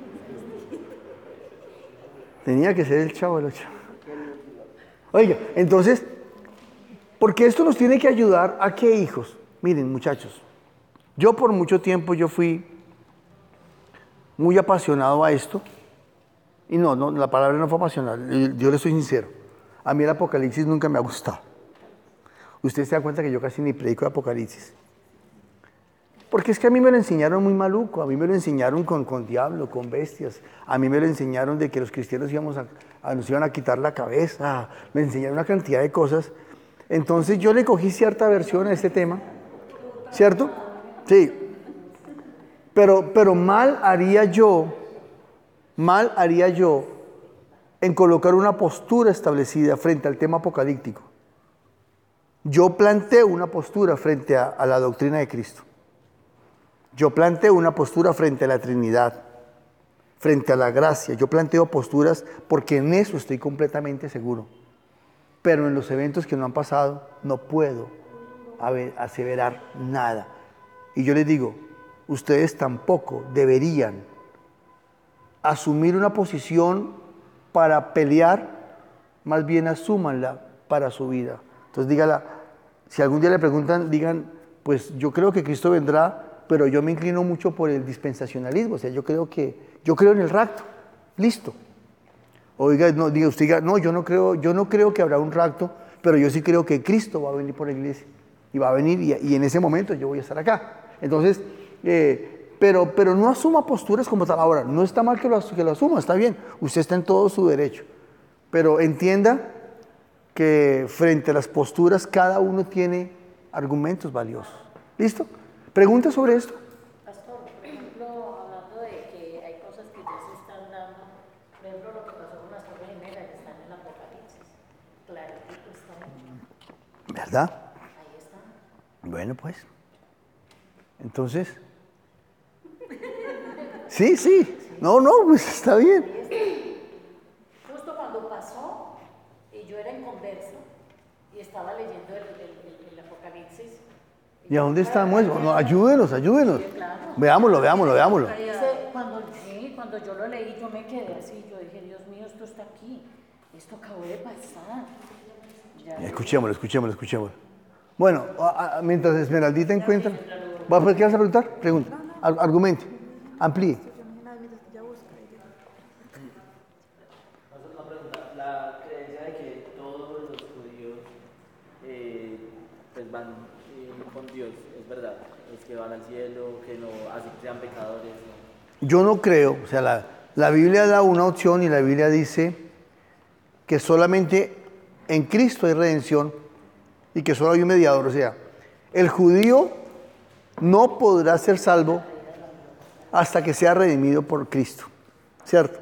S1: Tenía que ser el Chavo del Ocho. Oiga, entonces, porque esto nos tiene que ayudar a qué, hijos. Miren, muchachos, yo por mucho tiempo yo fui muy apasionado a esto. Y no, no, la palabra no fue apasionada, yo le soy sincero. A mí el Apocalipsis nunca me ha gustado. Usted se da cuenta que yo casi ni predico de Apocalipsis. Porque es que a mí me lo enseñaron muy maluco, a mí me lo enseñaron con, con diablo, con bestias. A mí me lo enseñaron de que los cristianos íbamos a, a, nos iban a quitar la cabeza. Me enseñaron una cantidad de cosas. Entonces yo le cogí cierta versión a este tema. ¿Cierto? Sí. Pero, pero mal haría yo, mal haría yo en colocar una postura establecida frente al tema apocalíptico. Yo planteo una postura frente a, a la doctrina de Cristo. Yo planteo una postura frente a la Trinidad, frente a la gracia. Yo planteo posturas porque en eso estoy completamente seguro. Pero en los eventos que no han pasado, no puedo aseverar nada. Y yo les digo, ustedes tampoco deberían asumir una posición para pelear, más bien asúmanla para su vida. Entonces dígala, si algún día le preguntan, digan, pues yo creo que Cristo vendrá, pero yo me inclino mucho por el dispensacionalismo, o sea, yo creo que, yo creo en el rapto, listo. Oiga, no, diga usted, diga, no, yo no creo, yo no creo que habrá un rapto, pero yo sí creo que Cristo va a venir por la iglesia. Y va a venir y, y en ese momento yo voy a estar acá. Entonces, eh, pero, pero no asuma posturas como tal. Ahora, no está mal que lo, que lo asuma, está bien. Usted está en todo su derecho. Pero entienda que frente a las posturas cada uno tiene argumentos valiosos. ¿Listo? ¿Pregunta sobre esto?
S5: Pastor, por ejemplo, hablando de que hay cosas que ya se están dando, por ejemplo, lo que pasó con las Torres Gemelas que están en el Apocalipsis. Clarito está ahí.
S1: ¿Verdad?
S5: Ahí está.
S1: Bueno, pues. Entonces. Sí, sí. No, no, pues está bien.
S5: Justo cuando pasó, y yo era en conversa, y estaba leyendo el, el, el, el Apocalipsis.
S1: ¿Y a dónde estamos? No, ayúdenos, ayúdenos. Veámoslo, veámoslo, veámoslo.
S5: Dice, cuando, sí, cuando yo lo leí, yo me quedé así, yo dije, Dios mío, esto está aquí, esto acabó de pasar. Ya,
S1: Escuchémoslo, escuchémoslo, escuchémoslo. Bueno, a- a- mientras Esmeraldita encuentra. ¿Va a qué vas a preguntar? Pregunta. Ar- Argumente. Amplíe.
S4: Una pregunta, la creencia de que todos los judíos eh, pues van eh, con Dios, ¿es verdad? Es que van al cielo, que no, así que sean pecadores, ¿no?
S1: Yo no creo, o sea, la, la Biblia da una opción y la Biblia dice que solamente en Cristo hay redención y que solo hay un mediador. O sea, el judío no podrá ser salvo hasta que sea redimido por Cristo, ¿cierto?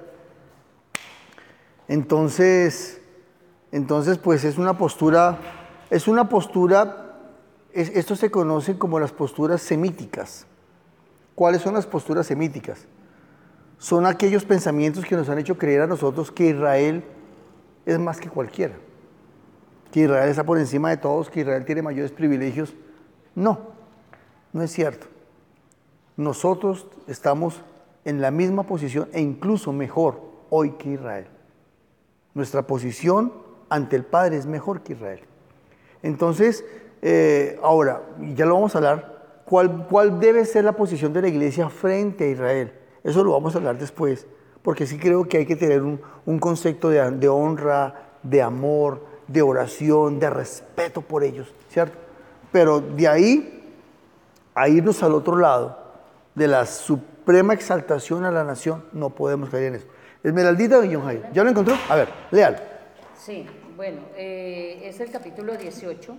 S1: Entonces, entonces pues es una postura, es una postura, es- esto se conoce como las posturas semíticas. ¿Cuáles son las posturas semíticas? Son aquellos pensamientos que nos han hecho creer a nosotros que Israel es más que cualquiera, que Israel está por encima de todos, que Israel tiene mayores privilegios. No, no es cierto. Nosotros estamos en la misma posición e incluso mejor hoy que Israel. Nuestra posición ante el Padre es mejor que Israel. Entonces, eh, ahora, y ya lo vamos a hablar, ¿cuál, ¿cuál debe ser la posición de la iglesia frente a Israel? Eso lo vamos a hablar después, porque sí creo que hay que tener un, un concepto de, de honra, de amor, de oración, de respeto por ellos, ¿cierto? Pero de ahí a irnos al otro lado, de la suprema exaltación a la nación, no podemos caer en eso. Esmeraldita de John Jair, ¿ya lo encontró? A ver, léalo.
S5: Sí, bueno, eh, es el capítulo dieciocho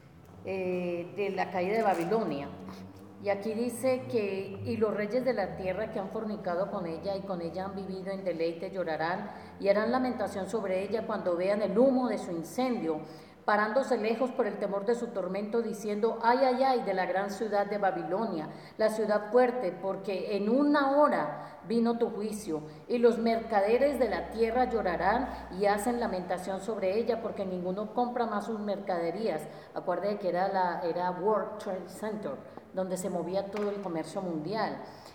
S5: eh, de la caída de Babilonia. Y aquí dice que, y los reyes de la tierra que han fornicado con ella y con ella han vivido en deleite llorarán y harán lamentación sobre ella cuando vean el humo de su incendio, parándose lejos por el temor de su tormento, diciendo, ay, ay, ay, de la gran ciudad de Babilonia, la ciudad fuerte, porque en una hora vino tu juicio, y los mercaderes de la tierra llorarán y hacen lamentación sobre ella, porque ninguno compra más sus mercaderías. Acuérdate que era, la, era World Trade Center, donde se movía todo el comercio mundial.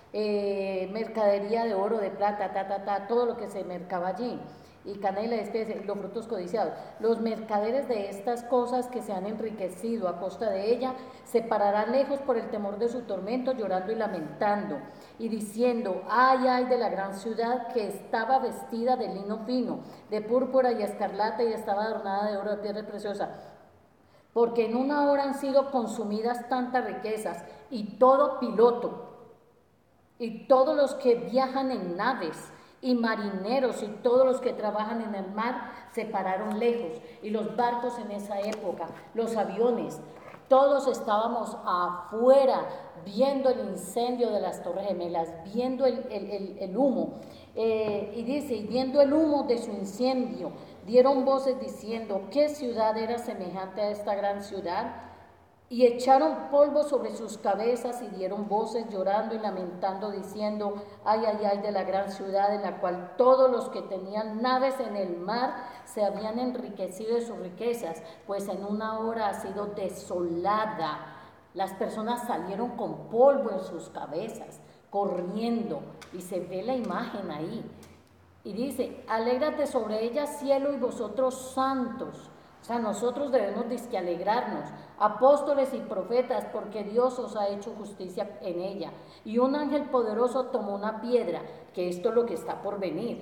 S5: Eh, mercadería de oro, de plata, ta, ta, ta, todo lo que se mercaba allí. Y canela, especies, los frutos codiciados. Los mercaderes de estas cosas que se han enriquecido a costa de ella, se pararán lejos por el temor de su tormento, llorando y lamentando, y diciendo, ay, ay de la gran ciudad que estaba vestida de lino fino, de púrpura y escarlata, y estaba adornada de oro, de piedra preciosa. Porque en una hora han sido consumidas tantas riquezas, y todo piloto, y todos los que viajan en naves, y marineros y todos los que trabajan en el mar se pararon lejos, y los barcos en esa época, los aviones, todos estábamos afuera viendo el incendio de las Torres Gemelas, viendo el, el, el, el humo, eh, y dice, y viendo el humo de su incendio, dieron voces diciendo, ¿qué ciudad era semejante a esta gran ciudad? Y echaron polvo sobre sus cabezas y dieron voces llorando y lamentando, diciendo, ay, ay, ay de la gran ciudad en la cual todos los que tenían naves en el mar se habían enriquecido de sus riquezas, pues en una hora ha sido desolada. Las personas salieron con polvo en sus cabezas, corriendo, y se ve la imagen ahí. Y dice, alégrate sobre ella, cielo, y vosotros santos. O sea, nosotros debemos disque alegrarnos, apóstoles y profetas, porque Dios os ha hecho justicia en ella. Y un ángel poderoso tomó una piedra, que esto es lo que está por venir,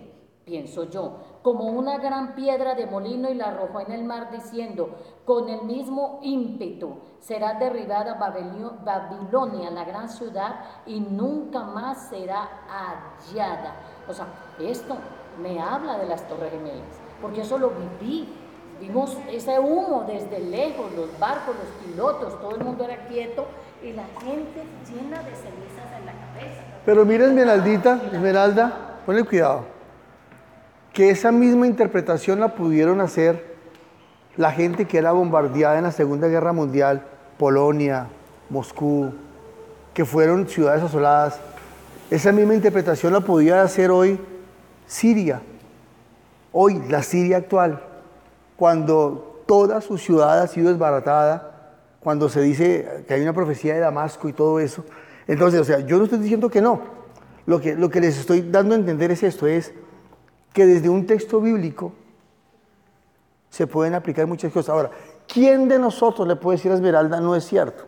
S5: pienso yo, como una gran piedra de molino y la arrojó en el mar diciendo, con el mismo ímpetu será derribada Babilonia, la gran ciudad, y nunca más será hallada. O sea, esto me habla de las Torres Gemelas, porque eso lo viví. Vimos ese humo desde lejos, los barcos, los pilotos, todo el mundo era quieto y la gente llena de cenizas en la cabeza.
S1: Pero mira, Esmeraldita, Esmeralda, ponle cuidado, que esa misma interpretación la pudieron hacer la gente que era bombardeada en la Segunda Guerra Mundial, Polonia, Moscú, que fueron ciudades asoladas. Esa misma interpretación la podía hacer hoy Siria, hoy la Siria actual, cuando toda su ciudad ha sido desbaratada, cuando se dice que hay una profecía de Damasco y todo eso. Entonces, o sea, yo no estoy diciendo que no. Lo que, lo que les estoy dando a entender es esto, es que desde un texto bíblico se pueden aplicar muchas cosas. Ahora, ¿quién de nosotros le puede decir a Esmeralda no es cierto?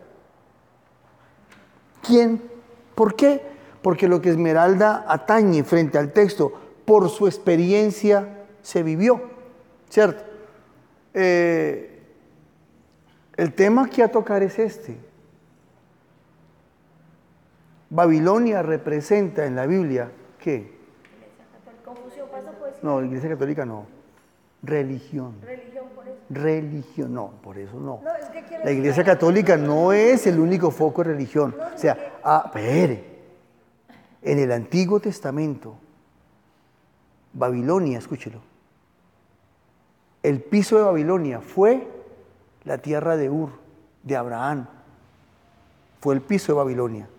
S1: ¿Quién? ¿Por qué? Porque lo que Esmeralda atañe frente al texto, por su experiencia, se vivió, ¿cierto? Eh, el tema que a tocar es este. Babilonia representa en la Biblia, ¿qué?
S2: Confusión, paso, pues.
S1: No, la Iglesia Católica no. Religión.
S2: Religión, por eso.
S1: Religión, no, por eso no.
S2: No, es que quiero
S1: La Iglesia
S2: decir-
S1: Católica no es el único foco de religión. O sea, ah, espere. En el Antiguo Testamento, Babilonia, escúchelo. El piso de Babilonia fue la tierra de Ur, de Abraham. Fue el piso de Babilonia.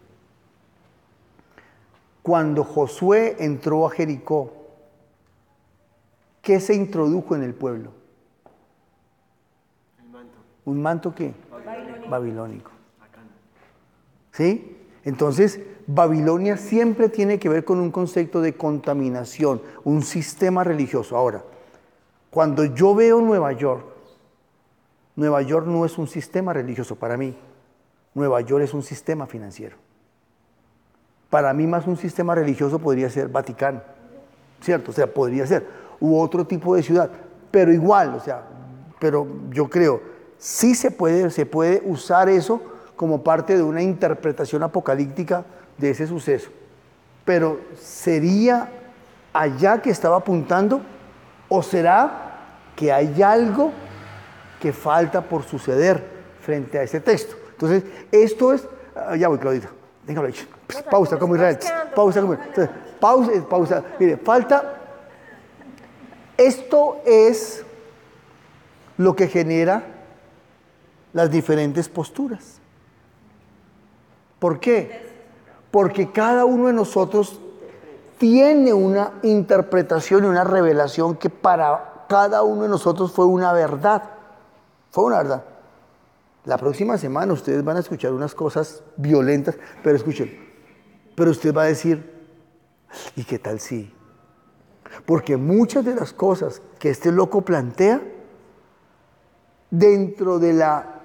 S1: Cuando Josué entró a Jericó, ¿qué se introdujo en el pueblo?
S6: El manto.
S1: ¿Un manto qué?
S2: Babilónico.
S1: Babilónico.
S6: Acá no.
S1: ¿Sí? Entonces, Babilonia siempre tiene que ver con un concepto de contaminación, un sistema religioso. Ahora, cuando yo veo Nueva York, Nueva York no es un sistema religioso para mí. Nueva York es un sistema financiero. Para mí más un sistema religioso podría ser Vaticano, ¿cierto? O sea, podría ser, u otro tipo de ciudad, pero igual, o sea, pero yo creo, sí se puede, se puede usar eso como parte de una interpretación apocalíptica de ese suceso. Pero ¿sería allá que estaba apuntando? ¿O será que hay algo que falta por suceder frente a ese texto? Entonces, esto es, ah, ya voy, Claudita, déjalo ahí. Pues, pausa como Israel, pausa como Israel. Pausa, pausa. Mire, falta, esto es lo que genera las diferentes posturas. ¿Por qué? Porque cada uno de nosotros tiene una interpretación y una revelación que para cada uno de nosotros fue una verdad. Fue una verdad. La próxima semana ustedes van a escuchar unas cosas violentas, pero escuchen, pero usted va a decir, ¿y qué tal si? Porque muchas de las cosas que este loco plantea, dentro de la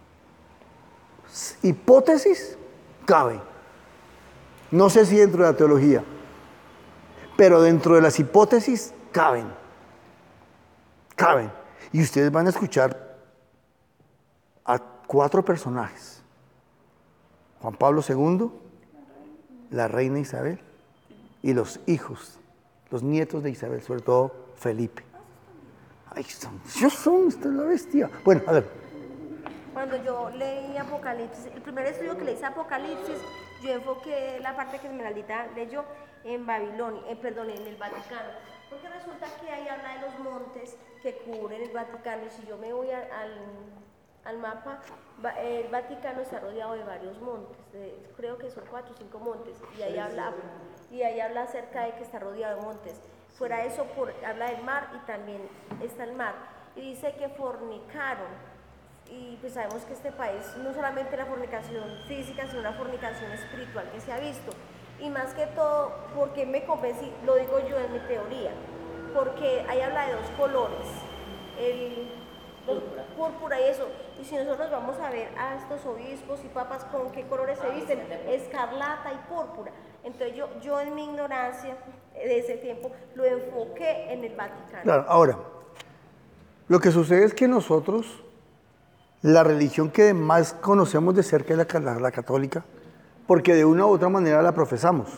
S1: hipótesis, caben. No sé si dentro de la teología, pero dentro de las hipótesis caben. Caben. Y ustedes van a escuchar a cuatro personajes. Juan Pablo segundo, la reina Isabel y los hijos, los nietos de Isabel, sobre todo Felipe. Ahí están. Yo son, esta es la bestia. Bueno, a ver.
S2: Cuando yo leí Apocalipsis, el primer estudio que le hice a Apocalipsis, yo enfoqué la parte que Esmeraldita leyó en Babilonia, eh, perdón, en el Vaticano. Porque resulta que ahí habla de los montes que cubren el Vaticano. Y si yo me voy a- al, al mapa, va- el Vaticano está rodeado de varios montes. de- creo que son cuatro o cinco montes. Y ahí habla, y ahí habla acerca de que está rodeado de montes. Fuera de eso, por, habla del mar y también está el mar. Y dice que fornicaron. Y pues sabemos que este país no solamente la fornicación física, sino una fornicación espiritual que se ha visto. Y más que todo, porque me convencí, lo digo yo en mi teoría, porque ahí habla de dos colores, el los- púrpura y eso. Y si nosotros vamos a ver a estos obispos y papas con qué colores se visten, escarlata y púrpura. Entonces yo, yo en mi ignorancia de ese tiempo lo enfoqué en el Vaticano.
S1: Claro, ahora, lo que sucede es que nosotros, la religión que más conocemos de cerca es la, la, la católica, porque de una u otra manera la profesamos.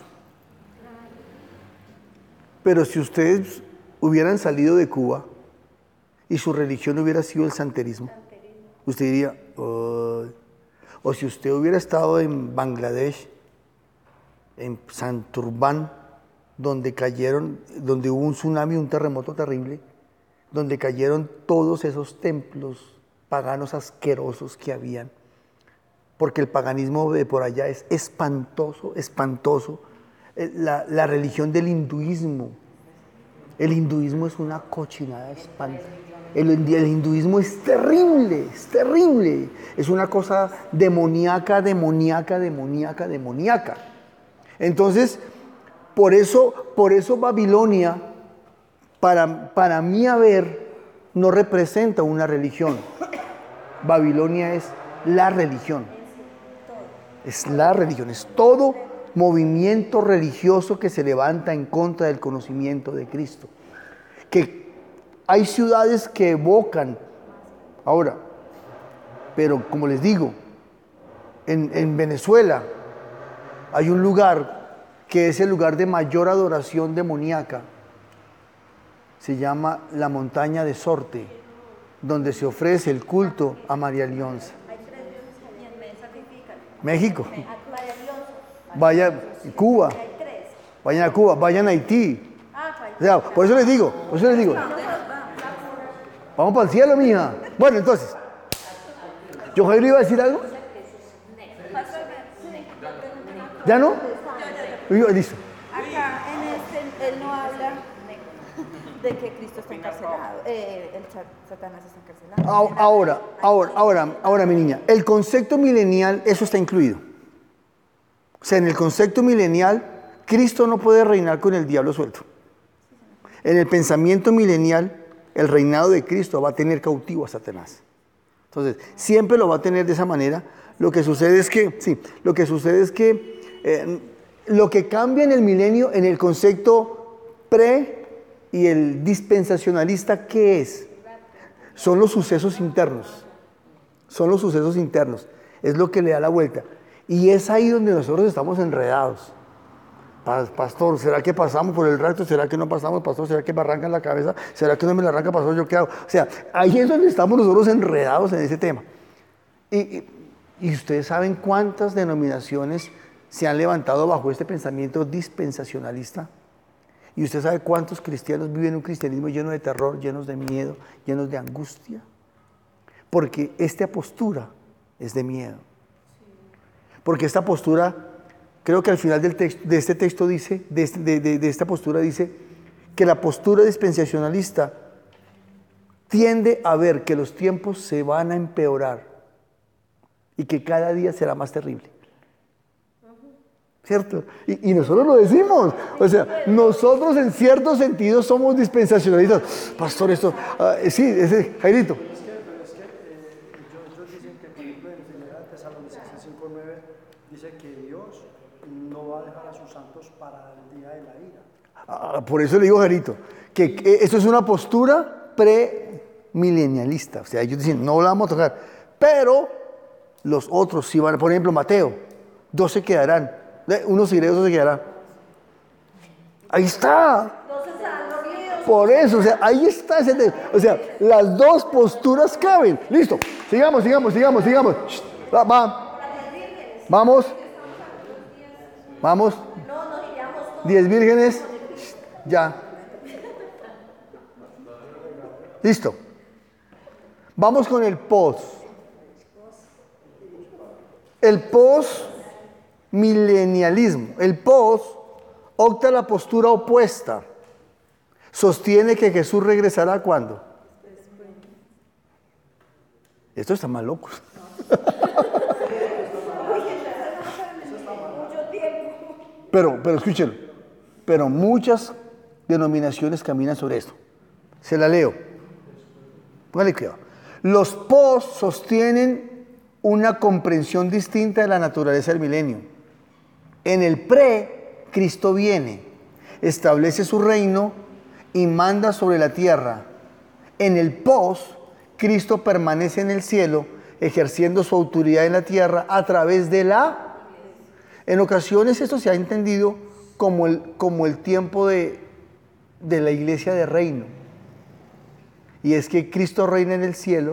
S1: Pero si ustedes hubieran salido de Cuba y su religión hubiera sido el santerismo, usted diría, oh. O si usted hubiera estado en Bangladesh, en Santurbán, donde cayeron, donde hubo un tsunami, un terremoto terrible, donde cayeron todos esos templos paganos asquerosos que habían, porque el paganismo de por allá es espantoso, espantoso. La, la religión del hinduismo, el hinduismo es una cochinada espantosa. El, el hinduismo es terrible, es terrible. Es una cosa demoníaca, demoníaca, demoníaca, demoníaca. Entonces, por eso, por eso Babilonia, para, para mí, a ver, no representa una religión. Babilonia es la religión. Es la religión, es todo movimiento religioso que se levanta en contra del conocimiento de Cristo. Que hay ciudades que evocan, ahora, pero como les digo, en, en Venezuela hay un lugar que es el lugar de mayor adoración demoníaca. Se llama la montaña de Sorte, donde se ofrece el culto a María Leonza. México. Vaya, Cuba. Vayan a Cuba, vayan a Haití. O sea, por eso les digo, por eso les digo. Vamos para el cielo, mija. Bueno, entonces, ¿yo Jairo iba a decir algo? ¿Ya no? Listo.
S3: Acá en este, él no habla de que Cristo está encarcelado, eh, el Satanás está encarcelado.
S1: Ahora, ahora, ahora, ahora, mi niña, el concepto milenial, eso está incluido. O sea, en el concepto milenial, Cristo no puede reinar con el diablo suelto. En el pensamiento milenial, el reinado de Cristo va a tener cautivo a Satanás. Entonces, siempre lo va a tener de esa manera. Lo que sucede es que, sí, lo que sucede es que eh, lo que cambia en el milenio, en el concepto pre y el dispensacionalista, ¿qué es? Son los sucesos internos. Son los sucesos internos. Es lo que le da la vuelta. Y es ahí donde nosotros estamos enredados. Pastor, ¿será que pasamos por el rapto? ¿Será que no pasamos, pastor? ¿Será que me arrancan la cabeza? ¿Será que no me la arranca, pastor? ¿Yo qué hago? O sea, ahí es donde estamos nosotros enredados en ese tema. Y, y, y ustedes saben cuántas denominaciones se han levantado bajo este pensamiento dispensacionalista. Y usted sabe cuántos cristianos viven un cristianismo lleno de terror, llenos de miedo, llenos de angustia. Porque esta postura es de miedo. Porque esta postura, creo que al final del texto, de este texto dice, de, este, de, de, de esta postura dice, que la postura dispensacionalista tiende a ver que los tiempos se van a empeorar y que cada día será más terrible. ¿Cierto? Y, y nosotros lo decimos. O sea, nosotros en cierto sentido somos dispensacionalistas. Pastor, esto, uh, sí, ese, Jairito.
S6: Es que, pero es que eh, ellos dicen que, por ejemplo, en primera Tesalonicenses cinco nueve dice que Dios no va a dejar a sus santos para el día de la ira.
S1: Ah, por eso le digo, Jairito, que, que eso es una postura premilenialista. O sea, ellos dicen, no la vamos a tocar. Pero los otros sí van, por ejemplo, Mateo, dos se quedarán. Unos iré, otros se quedarán. Ahí está. Por eso, o sea, ahí está ese tema. O sea, las dos posturas caben. Listo. Sigamos, sigamos, sigamos, sigamos. Shh, va, va. Vamos. Vamos. Diez vírgenes. Shh, ya. Listo. Vamos con el pos. El pos milenialismo. El pos opta la postura opuesta. Sostiene que Jesús regresará ¿cuándo? Esto está más loco. Pero, pero escúchenlo. Pero muchas denominaciones caminan sobre esto. Se la leo. Póngale cuidado. Los pos sostienen una comprensión distinta de la naturaleza del milenio. En el pre, Cristo viene, establece su reino y manda sobre la tierra. En el pos, Cristo permanece en el cielo, ejerciendo su autoridad en la tierra a través de la... En ocasiones esto se ha entendido como el, como el tiempo de, de la iglesia de reino. Y es que Cristo reina en el cielo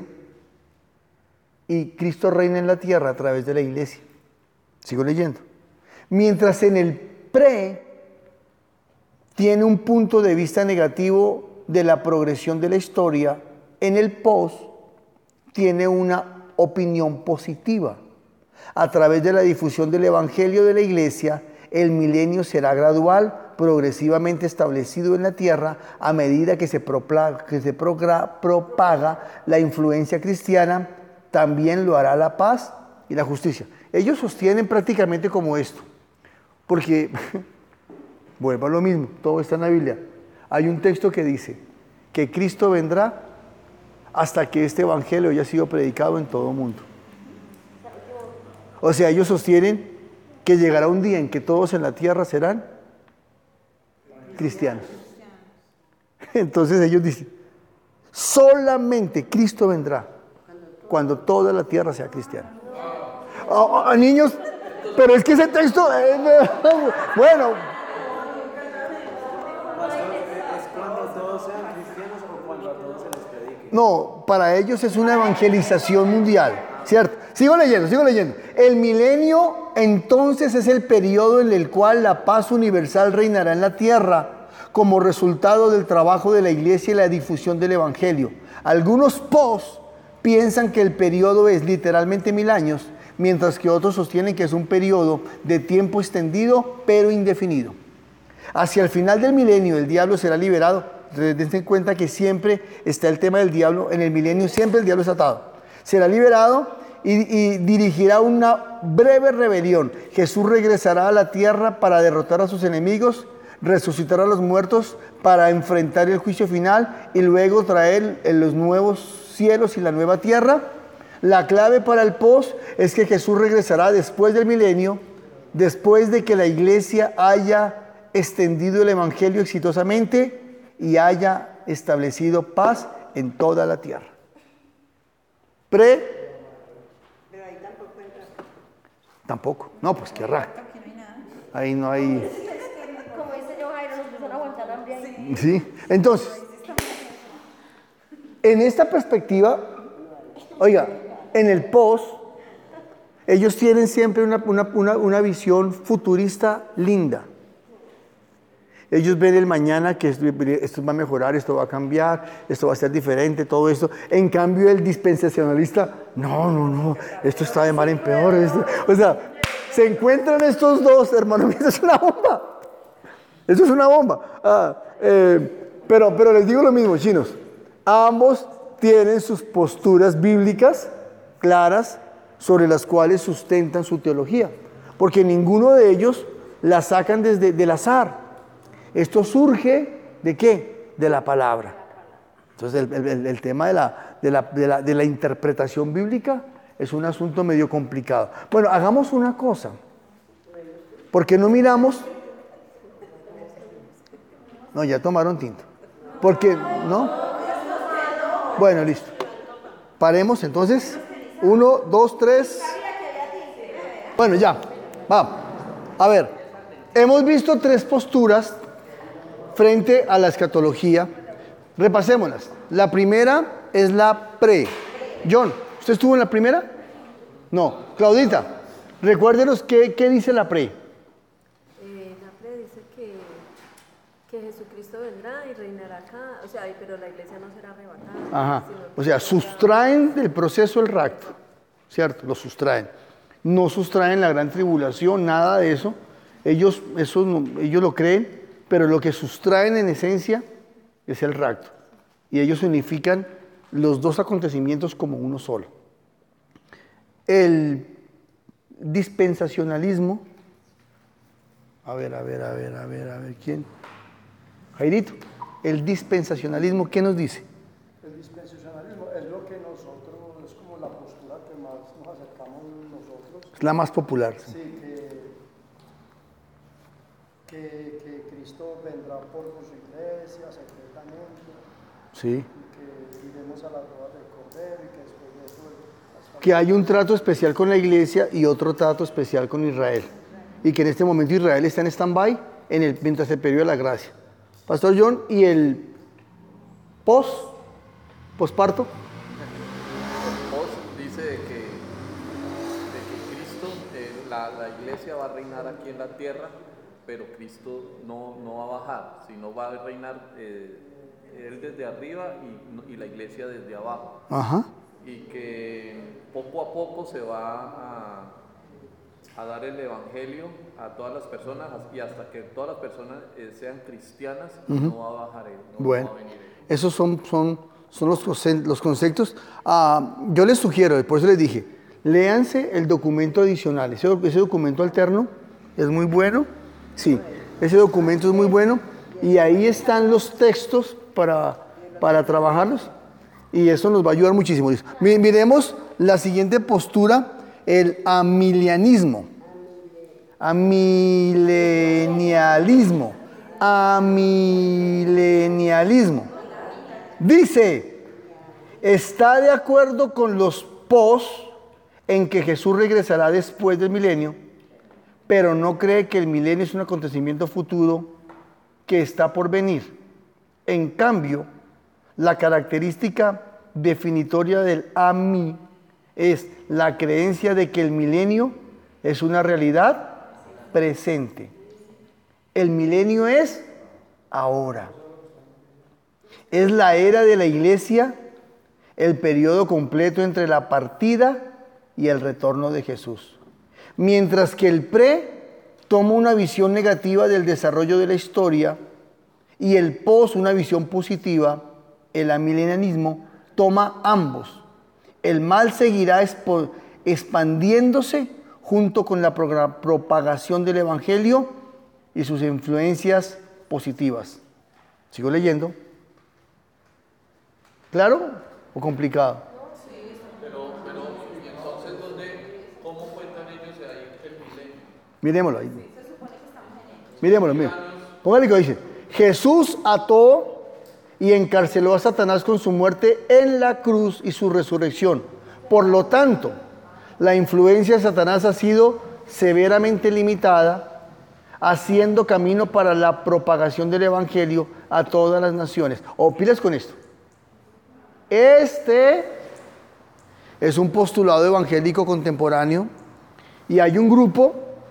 S1: y Cristo reina en la tierra a través de la iglesia. Sigo leyendo. Mientras en el pre tiene un punto de vista negativo de la progresión de la historia, en el post tiene una opinión positiva. A través de la difusión del evangelio de la iglesia, el milenio será gradual, progresivamente establecido en la tierra a medida que se, propaga, que se progra, propaga la influencia cristiana, también lo hará la paz y la justicia. Ellos sostienen prácticamente como esto, porque, vuelvo a lo mismo, todo está en la Biblia. Hay un texto que dice que Cristo vendrá hasta que este evangelio haya sido predicado en todo el mundo. O sea, ellos sostienen que llegará un día en que todos en la tierra serán cristianos. Entonces ellos dicen, solamente Cristo vendrá cuando toda la tierra sea cristiana. Oh, oh, niños, pero es que ese texto, eh, bueno.
S6: ¿Es cuando todos sean cristianos o cuando a todos se les predique?
S1: No, para ellos es una evangelización mundial, ¿cierto? Sigo leyendo, sigo leyendo. El milenio entonces es el periodo en el cual la paz universal reinará en la tierra como resultado del trabajo de la iglesia y la difusión del evangelio. Algunos post piensan que el periodo es literalmente mil años, mientras que otros sostienen que es un periodo de tiempo extendido pero indefinido. Hacia el final del milenio el diablo será liberado. Dense en cuenta que siempre está el tema del diablo, en el milenio siempre el diablo está atado. Será liberado y, y dirigirá una breve rebelión. Jesús regresará a la tierra para derrotar a sus enemigos, resucitar a los muertos para enfrentar el juicio final y luego traer los nuevos cielos y la nueva tierra. La clave para el post es que Jesús regresará después del milenio, después de que la iglesia haya extendido el evangelio exitosamente y haya establecido paz en toda la tierra. Pre.
S7: Pero ahí tampoco entra.
S1: Tampoco. No, pues qué rapto. Ahí no hay.
S2: Como dice yo, Jairo, nos empiezan a aguantar hambre ahí.
S1: Sí. Entonces, en esta perspectiva, oiga, en el post, ellos tienen siempre una, una, una, una visión futurista linda. Ellos ven el mañana que esto, esto va a mejorar, esto va a cambiar, esto va a ser diferente, todo esto. En cambio, el dispensacionalista, no, no, no, esto está de mal en peor. Esto. O sea, se encuentran estos dos, hermano, esto es una bomba. Esto es una bomba. Ah, eh, pero, pero les digo lo mismo, chinos. Ambos tienen sus posturas bíblicas claras sobre las cuales sustentan su teología. Porque ninguno de ellos la sacan desde del azar. Esto surge ¿de qué? De la palabra. Entonces el, el, el tema de la, de, la, de, la, de la interpretación bíblica es un asunto medio complicado. Bueno, hagamos una cosa. ¿Por qué no miramos? No, ya tomaron tinto. ¿Por qué no? Bueno, listo. Paremos entonces. Uno, dos, tres. Bueno, ya. Vamos. A ver. Hemos visto tres posturas frente a la escatología. Repasémoslas. La primera es la pre. John, ¿usted estuvo en la primera? No. Claudita, recuérdenos qué, qué dice la pre.
S8: Eh, la pre dice que, que Jesucristo vendrá y reinará acá, o sea, pero la iglesia no será arrebatada.
S1: Ajá. O sea, sustraen del proceso el rapto, ¿cierto? Lo sustraen. No sustraen la gran tribulación, nada de eso. Ellos, eso no, ellos lo creen, pero lo que sustraen en esencia es el rapto. Y ellos unifican los dos acontecimientos como uno solo. El dispensacionalismo, a ver, a ver, a ver, a ver, a ver, ¿quién? Jairito, el dispensacionalismo, ¿qué nos dice?
S6: El dispensacionalismo es lo que nosotros, es como la postura que más nos acercamos nosotros.
S1: Es la más popular.
S6: Sí, que, que, que Cristo vendrá por sus iglesias, etcétera.
S1: Sí.
S6: que iremos a las bodas del Cordero y que después de eso las familias-
S1: Que hay un trato especial con la iglesia y otro trato especial con Israel. Y que en este momento Israel está en stand-by en el, mientras el periodo de la gracia. Pastor John, ¿y el post, posparto?
S9: Post dice de que, de que Cristo, eh, la, la iglesia va a reinar aquí en la tierra, pero Cristo no, no va a bajar, sino va a reinar eh, Él desde arriba y, y la iglesia desde abajo.
S1: Ajá.
S9: Y que poco a poco se va a, a dar el evangelio a todas las personas y hasta que todas las personas eh, sean cristianas,
S1: Ujú.
S9: no va a bajar Él, no
S1: Bueno,
S9: va a venir Él.
S1: esos son, son, son los, conce- los conceptos. Ah, yo les sugiero, por eso les dije, léanse el documento adicional. Ese, doc- ese documento alterno es muy bueno. Sí, ese documento es muy bueno. Y ahí están los textos para, para trabajarlos. Y eso nos va a ayudar muchísimo. Mi- Miremos la siguiente postura, el amilianismo. Amilenialismo. Amilenialismo. Dice, está de acuerdo con los pos en que Jesús regresará después del milenio, pero no cree que el milenio es un acontecimiento futuro que está por venir. En cambio, la característica definitoria del ami es la creencia de que el milenio es una realidad presente. El milenio es ahora. Es la era de la iglesia, el periodo completo entre la partida y el retorno de Jesús. Mientras que el pre toma una visión negativa del desarrollo de la historia y el pos una visión positiva, el amilenianismo toma ambos. El mal seguirá expo- expandiéndose junto con la progra- propagación del evangelio y sus influencias positivas. Sigo leyendo. ¿Claro o complicado?
S9: Pero, pero, y entonces, ¿dónde, ¿cómo cuentan ellos ahí el milenio?
S1: Miremoslo ahí. Miremoslo, mire. Póngale que dice, Jesús ató y encarceló a Satanás con su muerte en la cruz y su resurrección. Por lo tanto, la influencia de Satanás ha sido severamente limitada, haciendo camino para la propagación del evangelio a todas las naciones. O pilas con esto. Este es un postulado evangélico contemporáneo y hay un grupo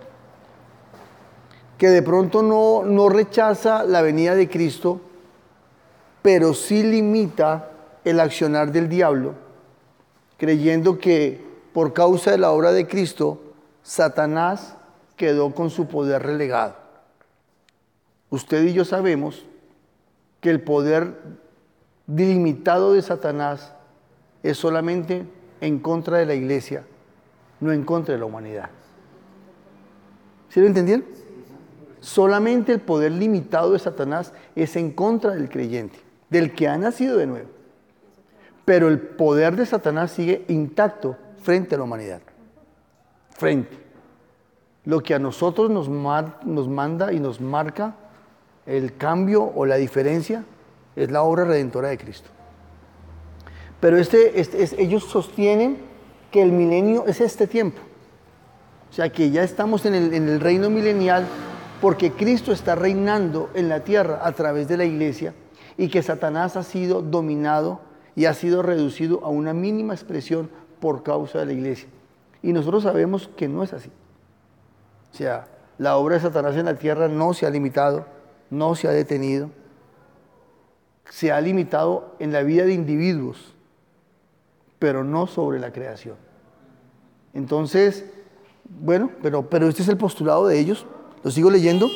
S1: que de pronto no, no rechaza la venida de Cristo, pero sí limita el accionar del diablo, creyendo que por causa de la obra de Cristo, Satanás quedó con su poder relegado. Usted y yo sabemos que el poder dilimitado de Satanás es solamente en contra de la iglesia, no en contra de la humanidad. ¿Sí lo entendieron? Solamente el poder limitado de Satanás es en contra del creyente, del que ha nacido de nuevo. Pero el poder de Satanás sigue intacto frente a la humanidad. Frente. Lo que a nosotros nos, mar- nos manda y nos marca el cambio o la diferencia es la obra redentora de Cristo. Pero este, este es- ellos sostienen que el milenio es este tiempo. O sea que ya estamos en el, en el reino milenial porque Cristo está reinando en la tierra a través de la iglesia y que Satanás ha sido dominado y ha sido reducido a una mínima expresión por causa de la iglesia. Y nosotros sabemos que no es así. O sea, la obra de Satanás en la tierra no se ha limitado, no se ha detenido. Se ha limitado en la vida de individuos, pero no sobre la creación. Entonces, bueno, pero, pero este es el postulado de ellos. Lo sigo leyendo.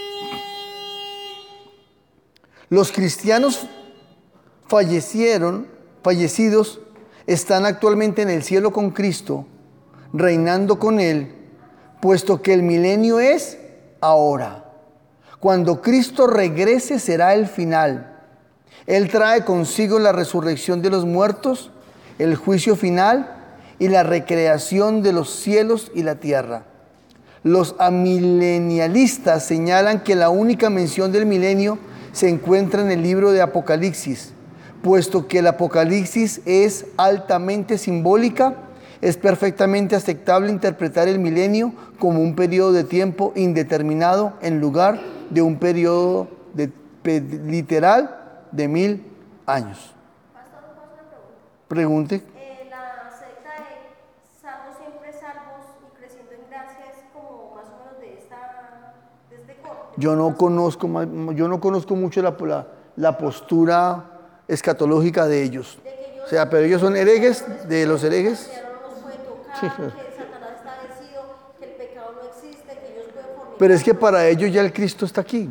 S1: Los cristianos fallecieron, fallecidos, están actualmente en el cielo con Cristo, reinando con Él, puesto que el milenio es ahora. Cuando Cristo regrese será el final. Él trae consigo la resurrección de los muertos, el juicio final y la recreación de los cielos y la tierra. Los amilenialistas señalan que la única mención del milenio se encuentra en el libro de Apocalipsis, Puesto que el Apocalipsis es altamente simbólica, es perfectamente aceptable interpretar el milenio como un periodo de tiempo indeterminado en lugar de un periodo de, pe- literal de mil años.
S2: Pastor, ¿puedo hacer una pregunta?
S1: Pregunte.
S2: Eh, la secta de salvos siempre salvos y creciendo en gracia es como más o menos de esta, de este corte.
S1: Yo no conozco, ma- yo no conozco mucho la, la, la postura escatológica de ellos.
S2: De que ellos,
S1: O sea, pero ellos son herejes, de los herejes.
S2: que no los puede tocar,
S1: Sí, claro.
S2: que Satanás está vencido, que el pecado no existe, que ellos pueden fornicar.
S1: Pero es que para ellos ya el Cristo está aquí.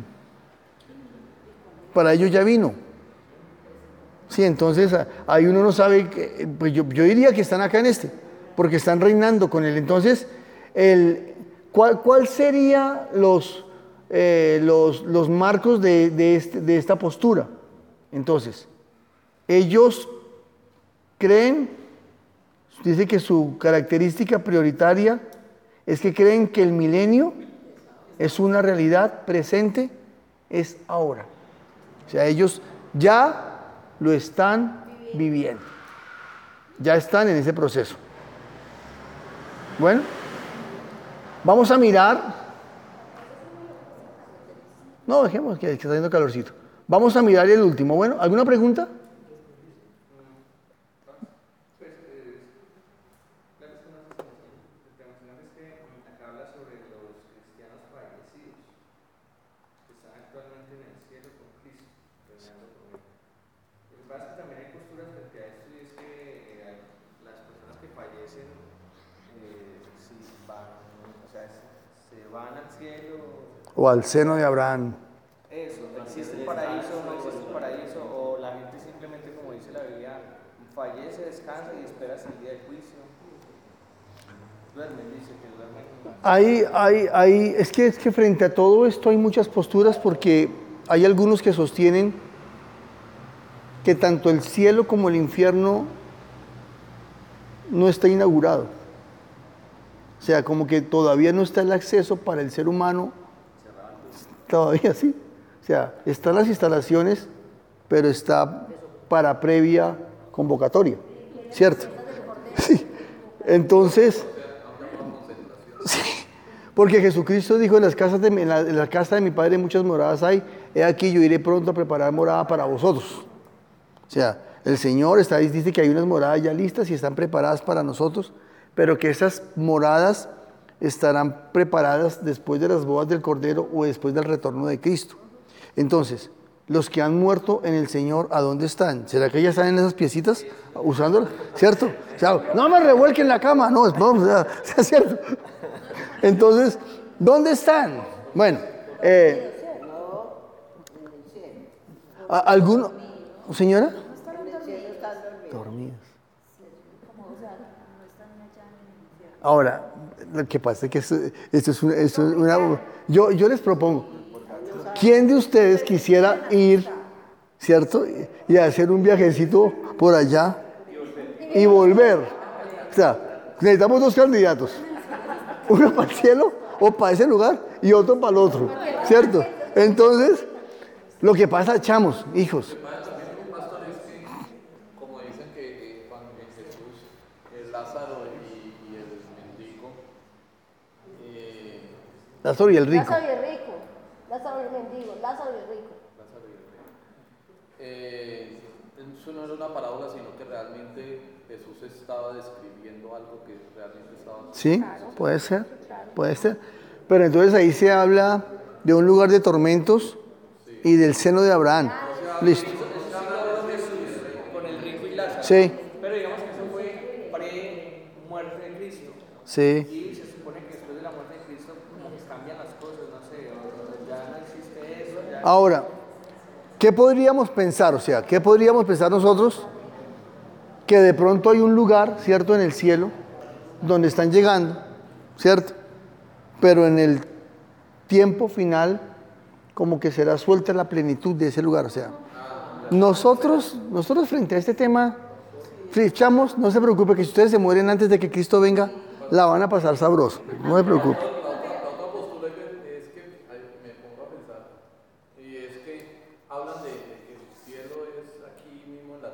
S1: Para ellos ya vino. Sí, entonces a- ahí uno no sabe, que- pues yo, yo diría que están acá en este, porque están reinando con él. Entonces, el, ¿cuál, cuál sería los, eh, los, los marcos de, de, este- de esta postura? Entonces, ellos creen, dice que su característica prioritaria es que creen que el milenio es una realidad presente, es ahora. O sea, ellos ya lo están viviendo. Ya están en ese proceso. Bueno, vamos a mirar. No, dejemos que, que está haciendo calorcito. Vamos a mirar el último. Bueno, ¿alguna pregunta? O al seno de Abraham.
S4: Eso, ¿existe el paraíso o no existe el paraíso? O la gente simplemente, como dice la Biblia, fallece, descansa y espera hasta el día del juicio. Duermen, dice que duermen.
S1: Hay, hay, hay, es que, es que frente a todo esto hay muchas posturas porque hay algunos que sostienen que tanto el cielo como el infierno no está inaugurado. O sea, como que todavía no está el acceso para el ser humano. Todavía sí. O sea, están las instalaciones, pero está para previa convocatoria. ¿Cierto? Sí. Entonces, sí. Porque Jesucristo dijo, en las casas de, en la, en la casa de mi Padre muchas moradas hay. He aquí, yo iré pronto a preparar morada para vosotros. O sea, el Señor está, dice que hay unas moradas ya listas y están preparadas para nosotros, pero que esas moradas estarán preparadas después de las bodas del Cordero o después del retorno de Cristo. Entonces, los que han muerto en el Señor, ¿a dónde están? ¿Será que ya están en esas piecitas usándolas? ¿Cierto? O sea, no me revuelquen la cama, no, no, o sea, o sea, ¿cierto? Entonces, ¿dónde están? Bueno, eh, ¿a- ¿alguno? ¿Señora? Dormidas. Ahora, lo que pasa es que esto, esto es una, esto es una- yo, yo les propongo, ¿quién de ustedes quisiera ir, cierto, y hacer un viajecito por allá y volver? O sea, necesitamos dos candidatos, uno para el cielo o para ese lugar y otro para el otro, ¿cierto? Entonces, lo que pasa, chamos, hijos,
S9: Pastor, es que, como dicen que eh, cuando en Jesús, el Lázaro y, y el mendigo, eh,
S1: Lázaro y el rico.
S2: Lázaro y el rico, Lázaro y el mendigo, Lázaro y el rico.
S9: Lázaro y el rey, eh, eso no era una parábola, sino que realmente Jesús estaba describiendo algo que realmente estaba
S1: Sí, puede ser, puede ser. Pero entonces ahí se habla de un lugar de tormentos y del seno de Abraham. Listo.
S4: Con el rico y Lázaro.
S1: Sí,
S4: Pero digamos que eso fue pre-muerte de Cristo.
S1: sí.
S4: Y se supone que después de la muerte de Cristo, como que cambian las cosas, no sé, o ya no existe eso. Ya...
S1: Ahora, ¿qué podríamos pensar? O sea, ¿qué podríamos pensar nosotros? Que de pronto hay un lugar, ¿cierto?, en el cielo, donde están llegando, ¿cierto? Pero en el tiempo final, como que será suelta la plenitud de ese lugar. O sea, nosotros, nosotros frente a este tema, flechamos, no se preocupe, que si ustedes se mueren antes de que Cristo venga, la van a pasar sabroso. No se preocupe.
S9: La otra, la otra postura que- es que ay, me pongo a pensar, y es que hablan de, de que el cielo es aquí mismo en la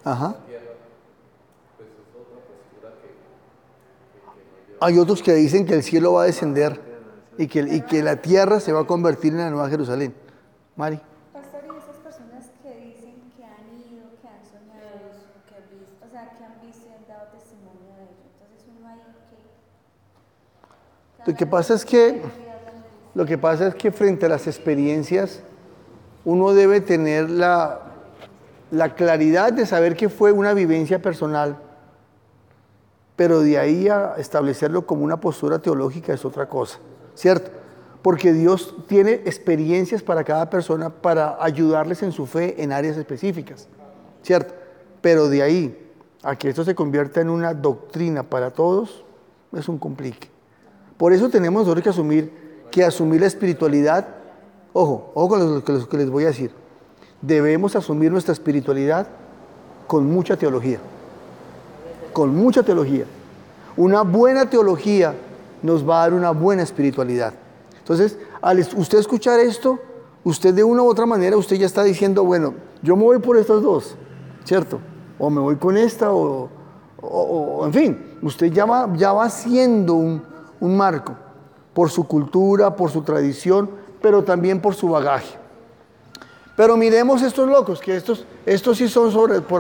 S1: Ajá.
S9: la tierra, pues es otra postura que, que, que no lleva.
S1: Hay otros que dicen que el cielo va a descender y que, y que la tierra se va a convertir en la Nueva Jerusalén. Mari.
S10: Pastor, y esas personas que dicen que han ido, que han soñado eso, que han visto, o sea, que han visto y han dado testimonio de ello. Entonces uno ahí que...
S1: Lo que pasa es que, lo que pasa es que frente a las experiencias, uno debe tener la, la claridad de saber que fue una vivencia personal, pero de ahí a establecerlo como una postura teológica es otra cosa, ¿cierto? Porque Dios tiene experiencias para cada persona para ayudarles en su fe en áreas específicas, ¿cierto? Pero de ahí a que esto se convierta en una doctrina para todos, es un complique. Por eso tenemos nosotros que asumir, que asumir la espiritualidad, ojo, ojo con lo que, lo que les voy a decir, debemos asumir nuestra espiritualidad con mucha teología, con mucha teología. Una buena teología nos va a dar una buena espiritualidad. Entonces, al usted escuchar esto, usted de una u otra manera, usted ya está diciendo, bueno, yo me voy por estas dos, ¿cierto? O me voy con esta, o, o, o en fin, usted ya va, ya va haciendo un, un marco por su cultura, por su tradición, pero también por su bagaje. Pero miremos estos locos, que estos, estos sí son sobre, por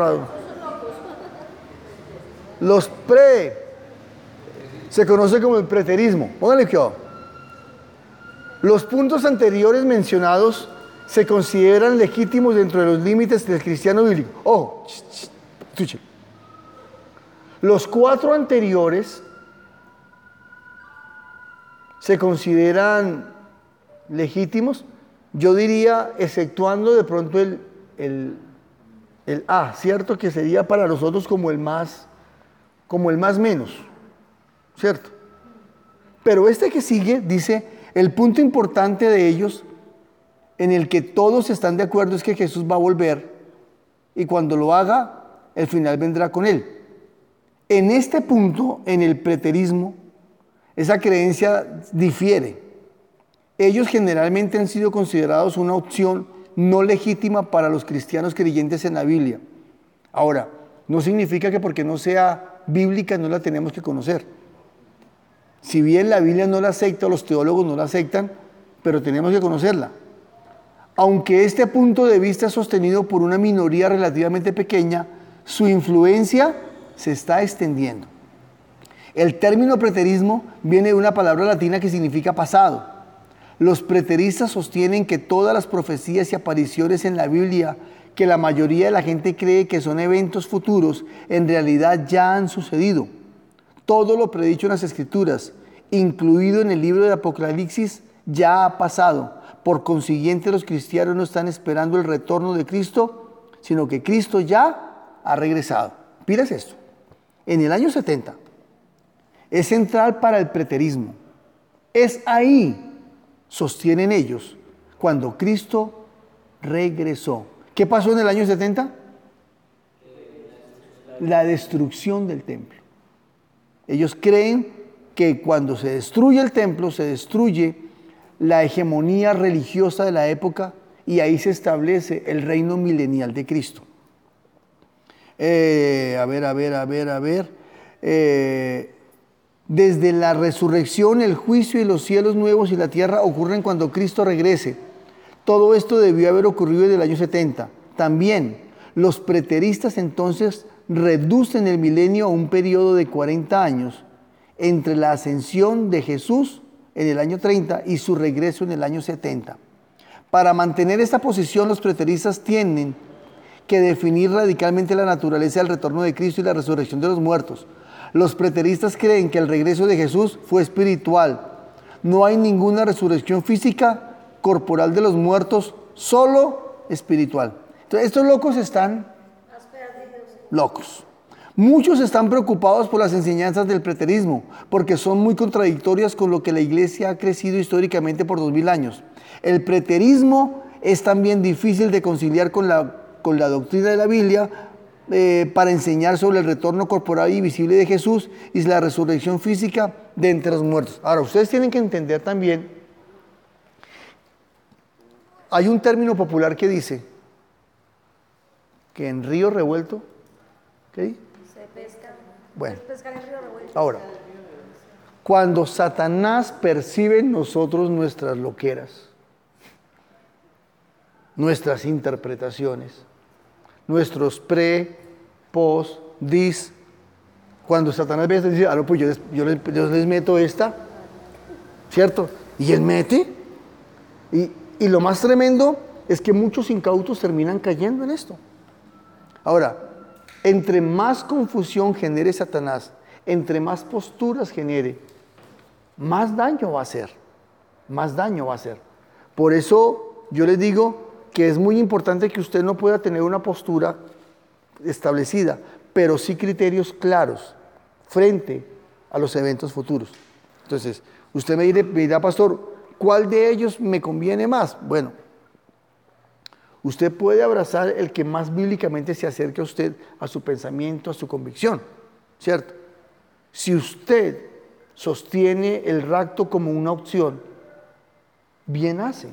S1: los pre, se conoce como el preterismo. Póngale que los puntos anteriores mencionados se consideran legítimos dentro de los límites del cristiano bíblico. Ojo, escuche. Los cuatro anteriores se consideran legítimos, yo diría, exceptuando de pronto el, el, el A, ¿cierto? Que sería para nosotros como el más, como el más menos, ¿cierto? Pero este que sigue dice, el punto importante de ellos, en el que todos están de acuerdo, es que Jesús va a volver y cuando lo haga, el final vendrá con él. En este punto, en el preterismo, esa creencia difiere. Ellos generalmente han sido considerados una opción no legítima para los cristianos creyentes en la Biblia. Ahora, no significa que porque no sea bíblica no la tenemos que conocer. Si bien la Biblia no la acepta, los teólogos no la aceptan, pero tenemos que conocerla. Aunque este punto de vista es sostenido por una minoría relativamente pequeña, su influencia se está extendiendo. El término preterismo viene de una palabra latina que significa pasado. Los preteristas sostienen que todas las profecías y apariciones en la Biblia, que la mayoría de la gente cree que son eventos futuros, en realidad ya han sucedido. Todo lo predicho en las Escrituras, incluido en el libro de Apocalipsis, ya ha pasado. Por consiguiente, los cristianos no están esperando el retorno de Cristo, sino que Cristo ya ha regresado. Miras esto. En el año setenta es central para el preterismo. Es ahí, sostienen ellos, cuando Cristo regresó. ¿Qué pasó en el año setenta? La destrucción del templo. Ellos creen que cuando se destruye el templo, se destruye la hegemonía religiosa de la época y ahí se establece el reino milenial de Cristo. Eh, a ver, a ver, a ver, a ver. Eh, desde la resurrección, el juicio y los cielos nuevos y la tierra ocurren cuando Cristo regrese. Todo esto debió haber ocurrido en el año setenta. También los preteristas entonces reducen el milenio a un periodo de cuarenta años entre la ascensión de Jesús en el año treinta y su regreso en el año setenta. Para mantener esta posición, los preteristas tienen que definir radicalmente la naturaleza del retorno de Cristo y la resurrección de los muertos. Los preteristas creen que el regreso de Jesús fue espiritual. No hay ninguna resurrección física, corporal de los muertos, solo espiritual. Entonces, estos locos están locos. Muchos están preocupados por las enseñanzas del preterismo, porque son muy contradictorias con lo que la Iglesia ha crecido históricamente por dos mil años. El preterismo es también difícil de conciliar con la, con la doctrina de la Biblia eh, para enseñar sobre el retorno corporal y visible de Jesús y la resurrección física de entre los muertos. Ahora, ustedes tienen que entender también, hay un término popular que dice que en río revuelto ¿Ok?
S2: Se pesca.
S1: Bueno.
S2: Es pescar en río revuelto.
S1: Ahora, cuando Satanás percibe en nosotros nuestras loqueras, nuestras interpretaciones, nuestros pre, post, dis, cuando Satanás ve esto, dice, ah, no, pues yo les, yo, les, yo les meto esta, ¿cierto? Y él mete, y, y lo más tremendo es que muchos incautos terminan cayendo en esto. Ahora, entre más confusión genere Satanás, entre más posturas genere, más daño va a hacer, más daño va a hacer. Por eso yo les digo que es muy importante que usted no pueda tener una postura establecida, pero sí criterios claros frente a los eventos futuros. Entonces, usted me dirá, me dirá, pastor, ¿cuál de ellos me conviene más? Bueno, usted puede abrazar el que más bíblicamente se acerque a usted, a su pensamiento, a su convicción, ¿cierto? Si usted sostiene el rapto como una opción, bien hace.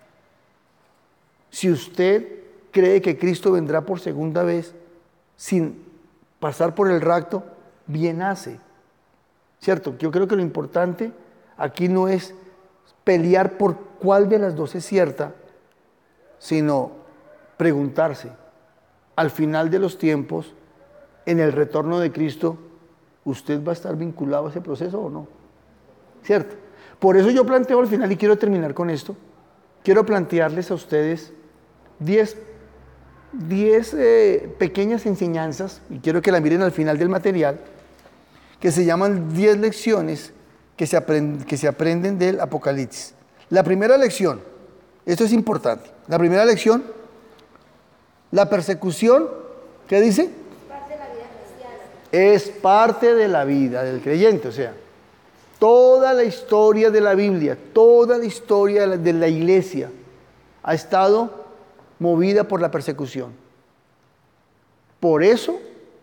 S1: Si usted cree que Cristo vendrá por segunda vez sin pasar por el rapto, bien hace. ¿Cierto? Yo creo que lo importante aquí no es pelear por cuál de las dos es cierta, sino preguntarse, al final de los tiempos, en el retorno de Cristo, ¿usted va a estar vinculado a ese proceso o no? ¿Cierto? Por eso yo planteo al final, y quiero terminar con esto, quiero plantearles a ustedes diez, diez eh, pequeñas enseñanzas, y quiero que la miren al final del material, que se llaman diez lecciones que se, aprend, que se aprenden del Apocalipsis. La primera lección, esto es importante, la primera lección, la persecución, ¿qué dice?
S2: Parte de la vida cristiana.
S1: Es parte de la vida del creyente, o sea, toda la historia de la Biblia, toda la historia de la, de la iglesia ha estado movida por la persecución. Por eso,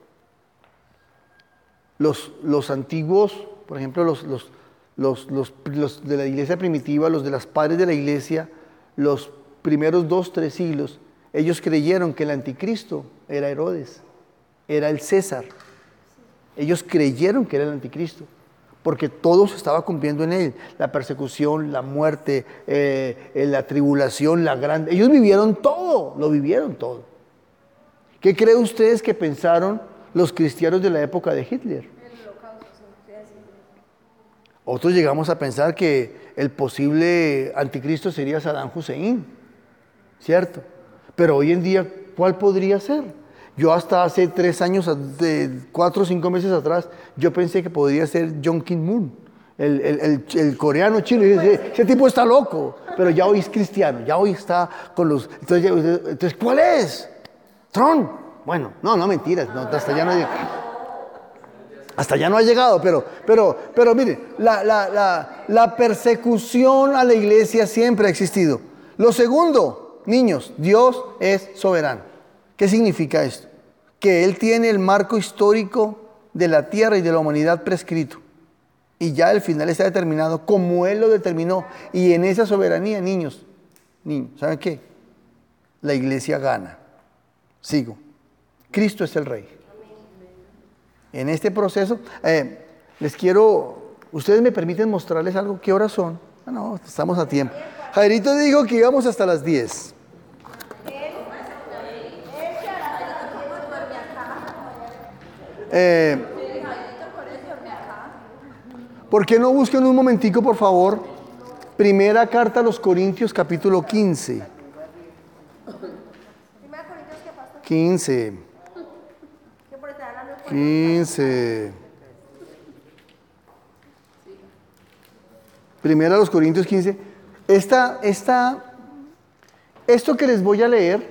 S1: los, los antiguos, por ejemplo, los, los, los, los, los de la iglesia primitiva, los de las padres de la iglesia, los primeros dos, tres siglos, ellos creyeron que el anticristo era Herodes, era el César. Ellos creyeron que era el anticristo, porque todo se estaba cumpliendo en él. La persecución, la muerte, eh, eh, la tribulación, la grande. Ellos vivieron todo, lo vivieron todo. ¿Qué creen ustedes que pensaron los cristianos de la época de Hitler? Otros llegamos a pensar que el posible anticristo sería Saddam Hussein, ¿cierto? Pero hoy en día, ¿cuál podría ser? Yo hasta hace tres años, de cuatro o cinco meses atrás, yo pensé que podría ser Jong Kim-moon, el, el, el, el coreano chino. Ese, ese tipo está loco, pero ya hoy es cristiano, ya hoy está con los... Entonces, entonces ¿cuál es? Trump. Bueno, no, no mentiras, no, hasta ya no hay... Hasta ya no ha llegado, pero, pero, pero mire, la, la, la, la persecución a la iglesia siempre ha existido. Lo segundo, niños, Dios es soberano. ¿Qué significa esto? Que Él tiene el marco histórico de la tierra y de la humanidad prescrito. Y ya el final está determinado como Él lo determinó. Y en esa soberanía, niños, niños, ¿saben qué? La iglesia gana. Sigo. Cristo es el Rey. En este proceso, eh, les quiero, ustedes me permiten mostrarles algo. ¿Qué horas son? Ah, no, estamos a tiempo. Jairito dijo que íbamos hasta las diez. Eh, ¿Por qué no buscan un momentico, por favor? Primera carta a los Corintios, capítulo quince. quince. quince. Primera a los Corintios quince. Esta, esta, esto que les voy a leer,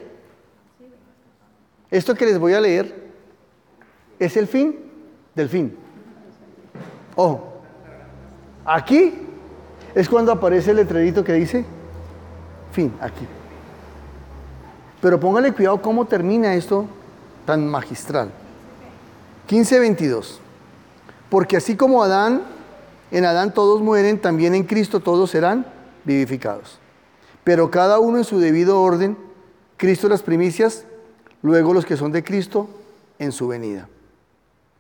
S1: esto que les voy a leer, es el fin del fin. Ojo, aquí es cuando aparece el letrerito que dice fin, aquí. Pero póngale cuidado cómo termina esto tan magistral. quince veintidós. Porque así como Adán, en Adán todos mueren, también en Cristo todos serán vivificados. Pero cada uno en su debido orden, Cristo las primicias, luego los que son de Cristo en su venida.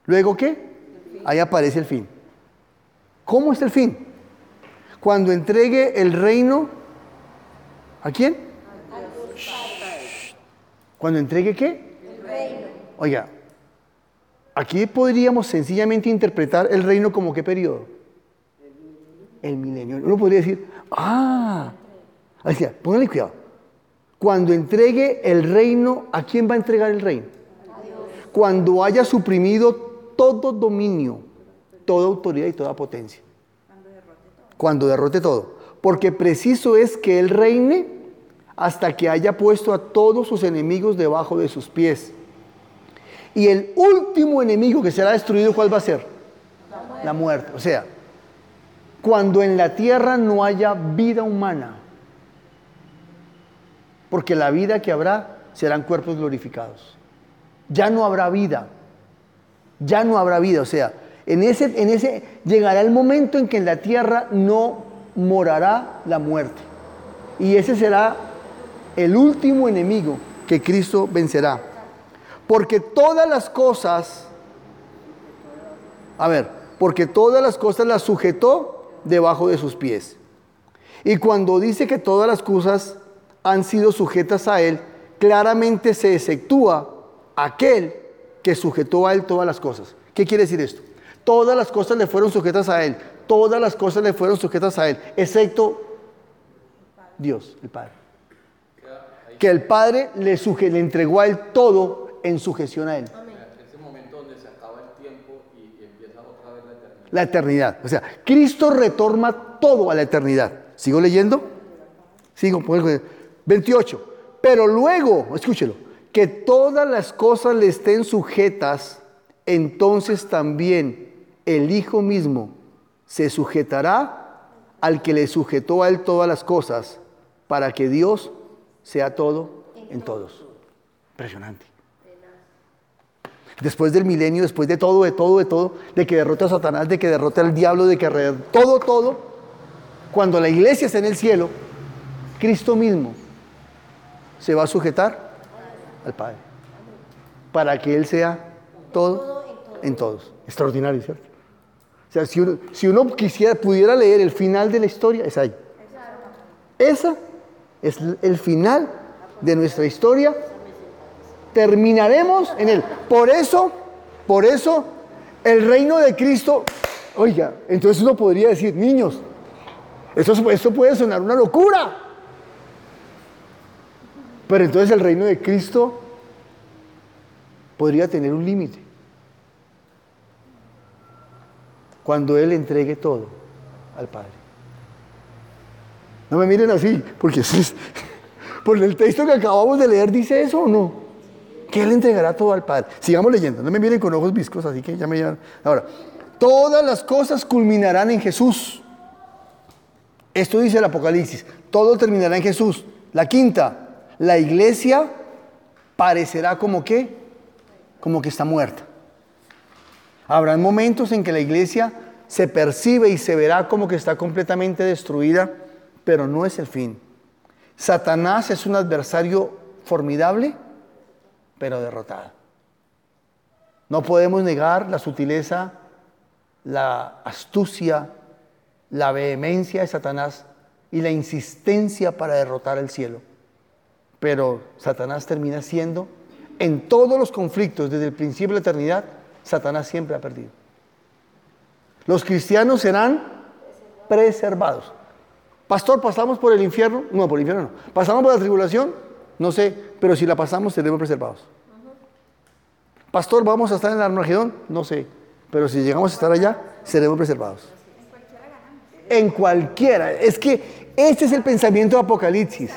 S1: Luego, ¿qué? Ahí aparece el fin. ¿Cómo es el fin? Cuando entregue el reino, ¿a quién? Shh. Cuando entregue, ¿qué?
S2: El reino.
S1: Oiga, aquí podríamos sencillamente interpretar el reino como ¿qué periodo? El milenio. Uno podría decir, ah, o sea, póngale cuidado. Cuando entregue el reino, ¿a quién va a entregar el reino?
S2: A Dios.
S1: Cuando haya suprimido todo dominio, toda autoridad y toda potencia. Cuando derrote todo. Porque preciso es que Él reine hasta que haya puesto a todos sus enemigos debajo de sus pies. Y el último enemigo que será destruido, ¿cuál va a ser? La muerte. La muerte. O sea, cuando en la tierra no haya vida humana, porque la vida que habrá serán cuerpos glorificados. Ya no habrá vida. Ya no habrá vida. O sea, en ese, en ese llegará el momento en que en la tierra no morará la muerte. Y ese será el último enemigo que Cristo vencerá. Porque todas las cosas, a ver, porque todas las cosas las sujetó debajo de sus pies. Y cuando dice que todas las cosas han sido sujetas a Él, claramente se exceptúa aquel que sujetó a Él todas las cosas. ¿Qué quiere decir esto? Todas las cosas le fueron sujetas a Él, todas las cosas le fueron sujetas a Él, excepto Dios, el Padre. Que el Padre le, suje, le entregó a Él todo en sujeción a Él.
S9: Ese momento donde se acaba el tiempo y empieza otra vez la eternidad.
S1: La eternidad. O sea, Cristo retorna todo a la eternidad. ¿Sigo leyendo? Sigo. veintiocho. Pero luego, escúchelo, que todas las cosas le estén sujetas, entonces también el Hijo mismo se sujetará al que le sujetó a Él todas las cosas, para que Dios sea todo en todos. Impresionante. Después del milenio, después de todo, de todo, de todo, de que derrote a Satanás, de que derrote al diablo, de que re... todo, todo, cuando la iglesia está en el cielo, Cristo mismo se va a sujetar al Padre, para que Él sea todo en todos. Extraordinario, ¿cierto? O sea, si uno, si uno quisiera, pudiera leer el final de la historia, es ahí. Esa es el final de nuestra historia. Terminaremos en Él. Por eso, por eso, el reino de Cristo, oiga, entonces uno podría decir, niños, esto, esto puede sonar una locura. Pero entonces el reino de Cristo podría tener un límite. Cuando Él entregue todo al Padre. No me miren así, porque es, por el texto que acabamos de leer dice eso o no. Que Él entregará todo al Padre. Sigamos leyendo, no me miren con ojos viscos, así que ya me llevan. Ahora, todas las cosas culminarán en Jesús. Esto dice el Apocalipsis. Todo terminará en Jesús. La quinta, la iglesia parecerá como que, como que está muerta. Habrá momentos en que la iglesia se percibe y se verá como que está completamente destruida, pero no es el fin. Satanás es un adversario formidable, pero derrotado. No podemos negar la sutileza, la astucia, la vehemencia de Satanás y la insistencia para derrotar el cielo. Pero Satanás termina siendo, en todos los conflictos desde el principio de la eternidad, Satanás siempre ha perdido. Los cristianos serán preservados. Pastor, ¿pasamos por el infierno? No, por el infierno no. ¿Pasamos por la tribulación? No sé, pero si la pasamos seremos preservados. Pastor, ¿vamos a estar en el Armagedón? No sé, pero si llegamos a estar allá, seremos preservados. En cualquiera. Es que este es el pensamiento de Apocalipsis.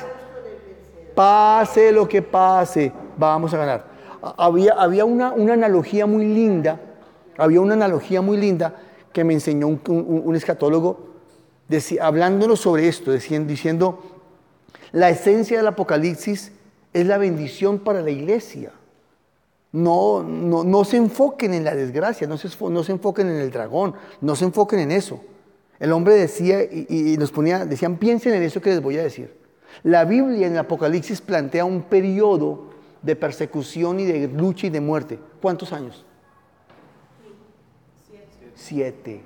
S1: Pase lo que pase, vamos a ganar. Había, había una, una analogía muy linda, había una analogía muy linda que me enseñó un, un, un escatólogo, deci, hablándonos sobre esto, diciendo, diciendo, la esencia del Apocalipsis es la bendición para la iglesia. No, no, no se enfoquen en la desgracia, no se, no se enfoquen en el dragón, no se enfoquen en eso. El hombre decía, y, y nos ponía, decían, piensen en eso que les voy a decir. La Biblia en el Apocalipsis plantea un periodo de persecución y de lucha y de muerte. ¿Cuántos años? Siete.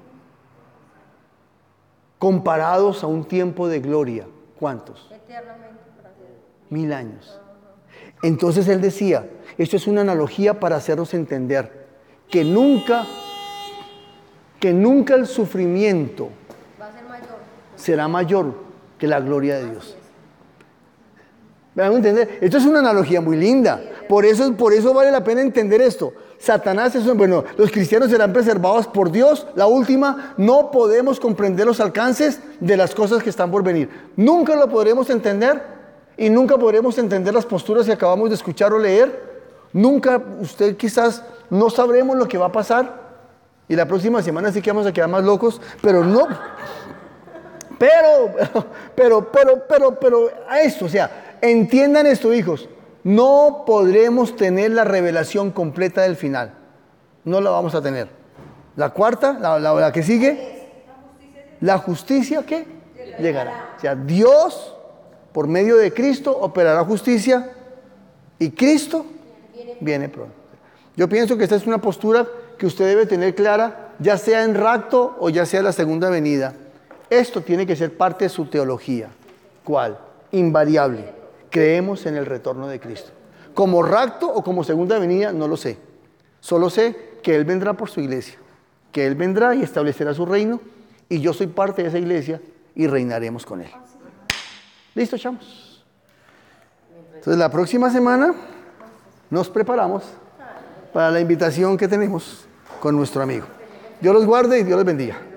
S1: Comparados a un tiempo de gloria, ¿cuántos?
S2: Eternamente.
S1: Mil años. Entonces él decía, esto es una analogía para hacernos entender que nunca, que nunca el sufrimiento
S2: Va a ser mayor.
S1: será mayor que la gloria de Dios. ¿Me van a entender? Esto es una analogía muy linda. Por eso, por eso vale la pena entender esto. Satanás es un, bueno, los cristianos serán preservados por Dios. La última, no podemos comprender los alcances de las cosas que están por venir. Nunca lo podremos entender y nunca podremos entender las posturas que acabamos de escuchar o leer. Nunca, usted quizás no sabremos lo que va a pasar y la próxima semana sí que vamos a quedar más locos, pero no. Pero, pero, pero, pero, pero, a esto, o sea, entiendan esto, hijos. No podremos tener la revelación completa del final. No la vamos a tener. La cuarta, la, la, la que sigue, la justicia, ¿qué? Llegará. O sea, Dios, por medio de Cristo, operará justicia y Cristo viene pronto. Yo pienso que esta es una postura que usted debe tener clara, ya sea en rapto o ya sea en la segunda venida. Esto tiene que ser parte de su teología. ¿Cuál? Invariable. Creemos en el retorno de Cristo. Como rapto o como segunda venida, no lo sé. Solo sé que Él vendrá por su iglesia, que Él vendrá y establecerá su reino, y yo soy parte de esa iglesia y reinaremos con Él. ¿Listo, chamos? Entonces, la próxima semana nos preparamos para la invitación que tenemos con nuestro amigo. Dios los guarde y Dios los bendiga.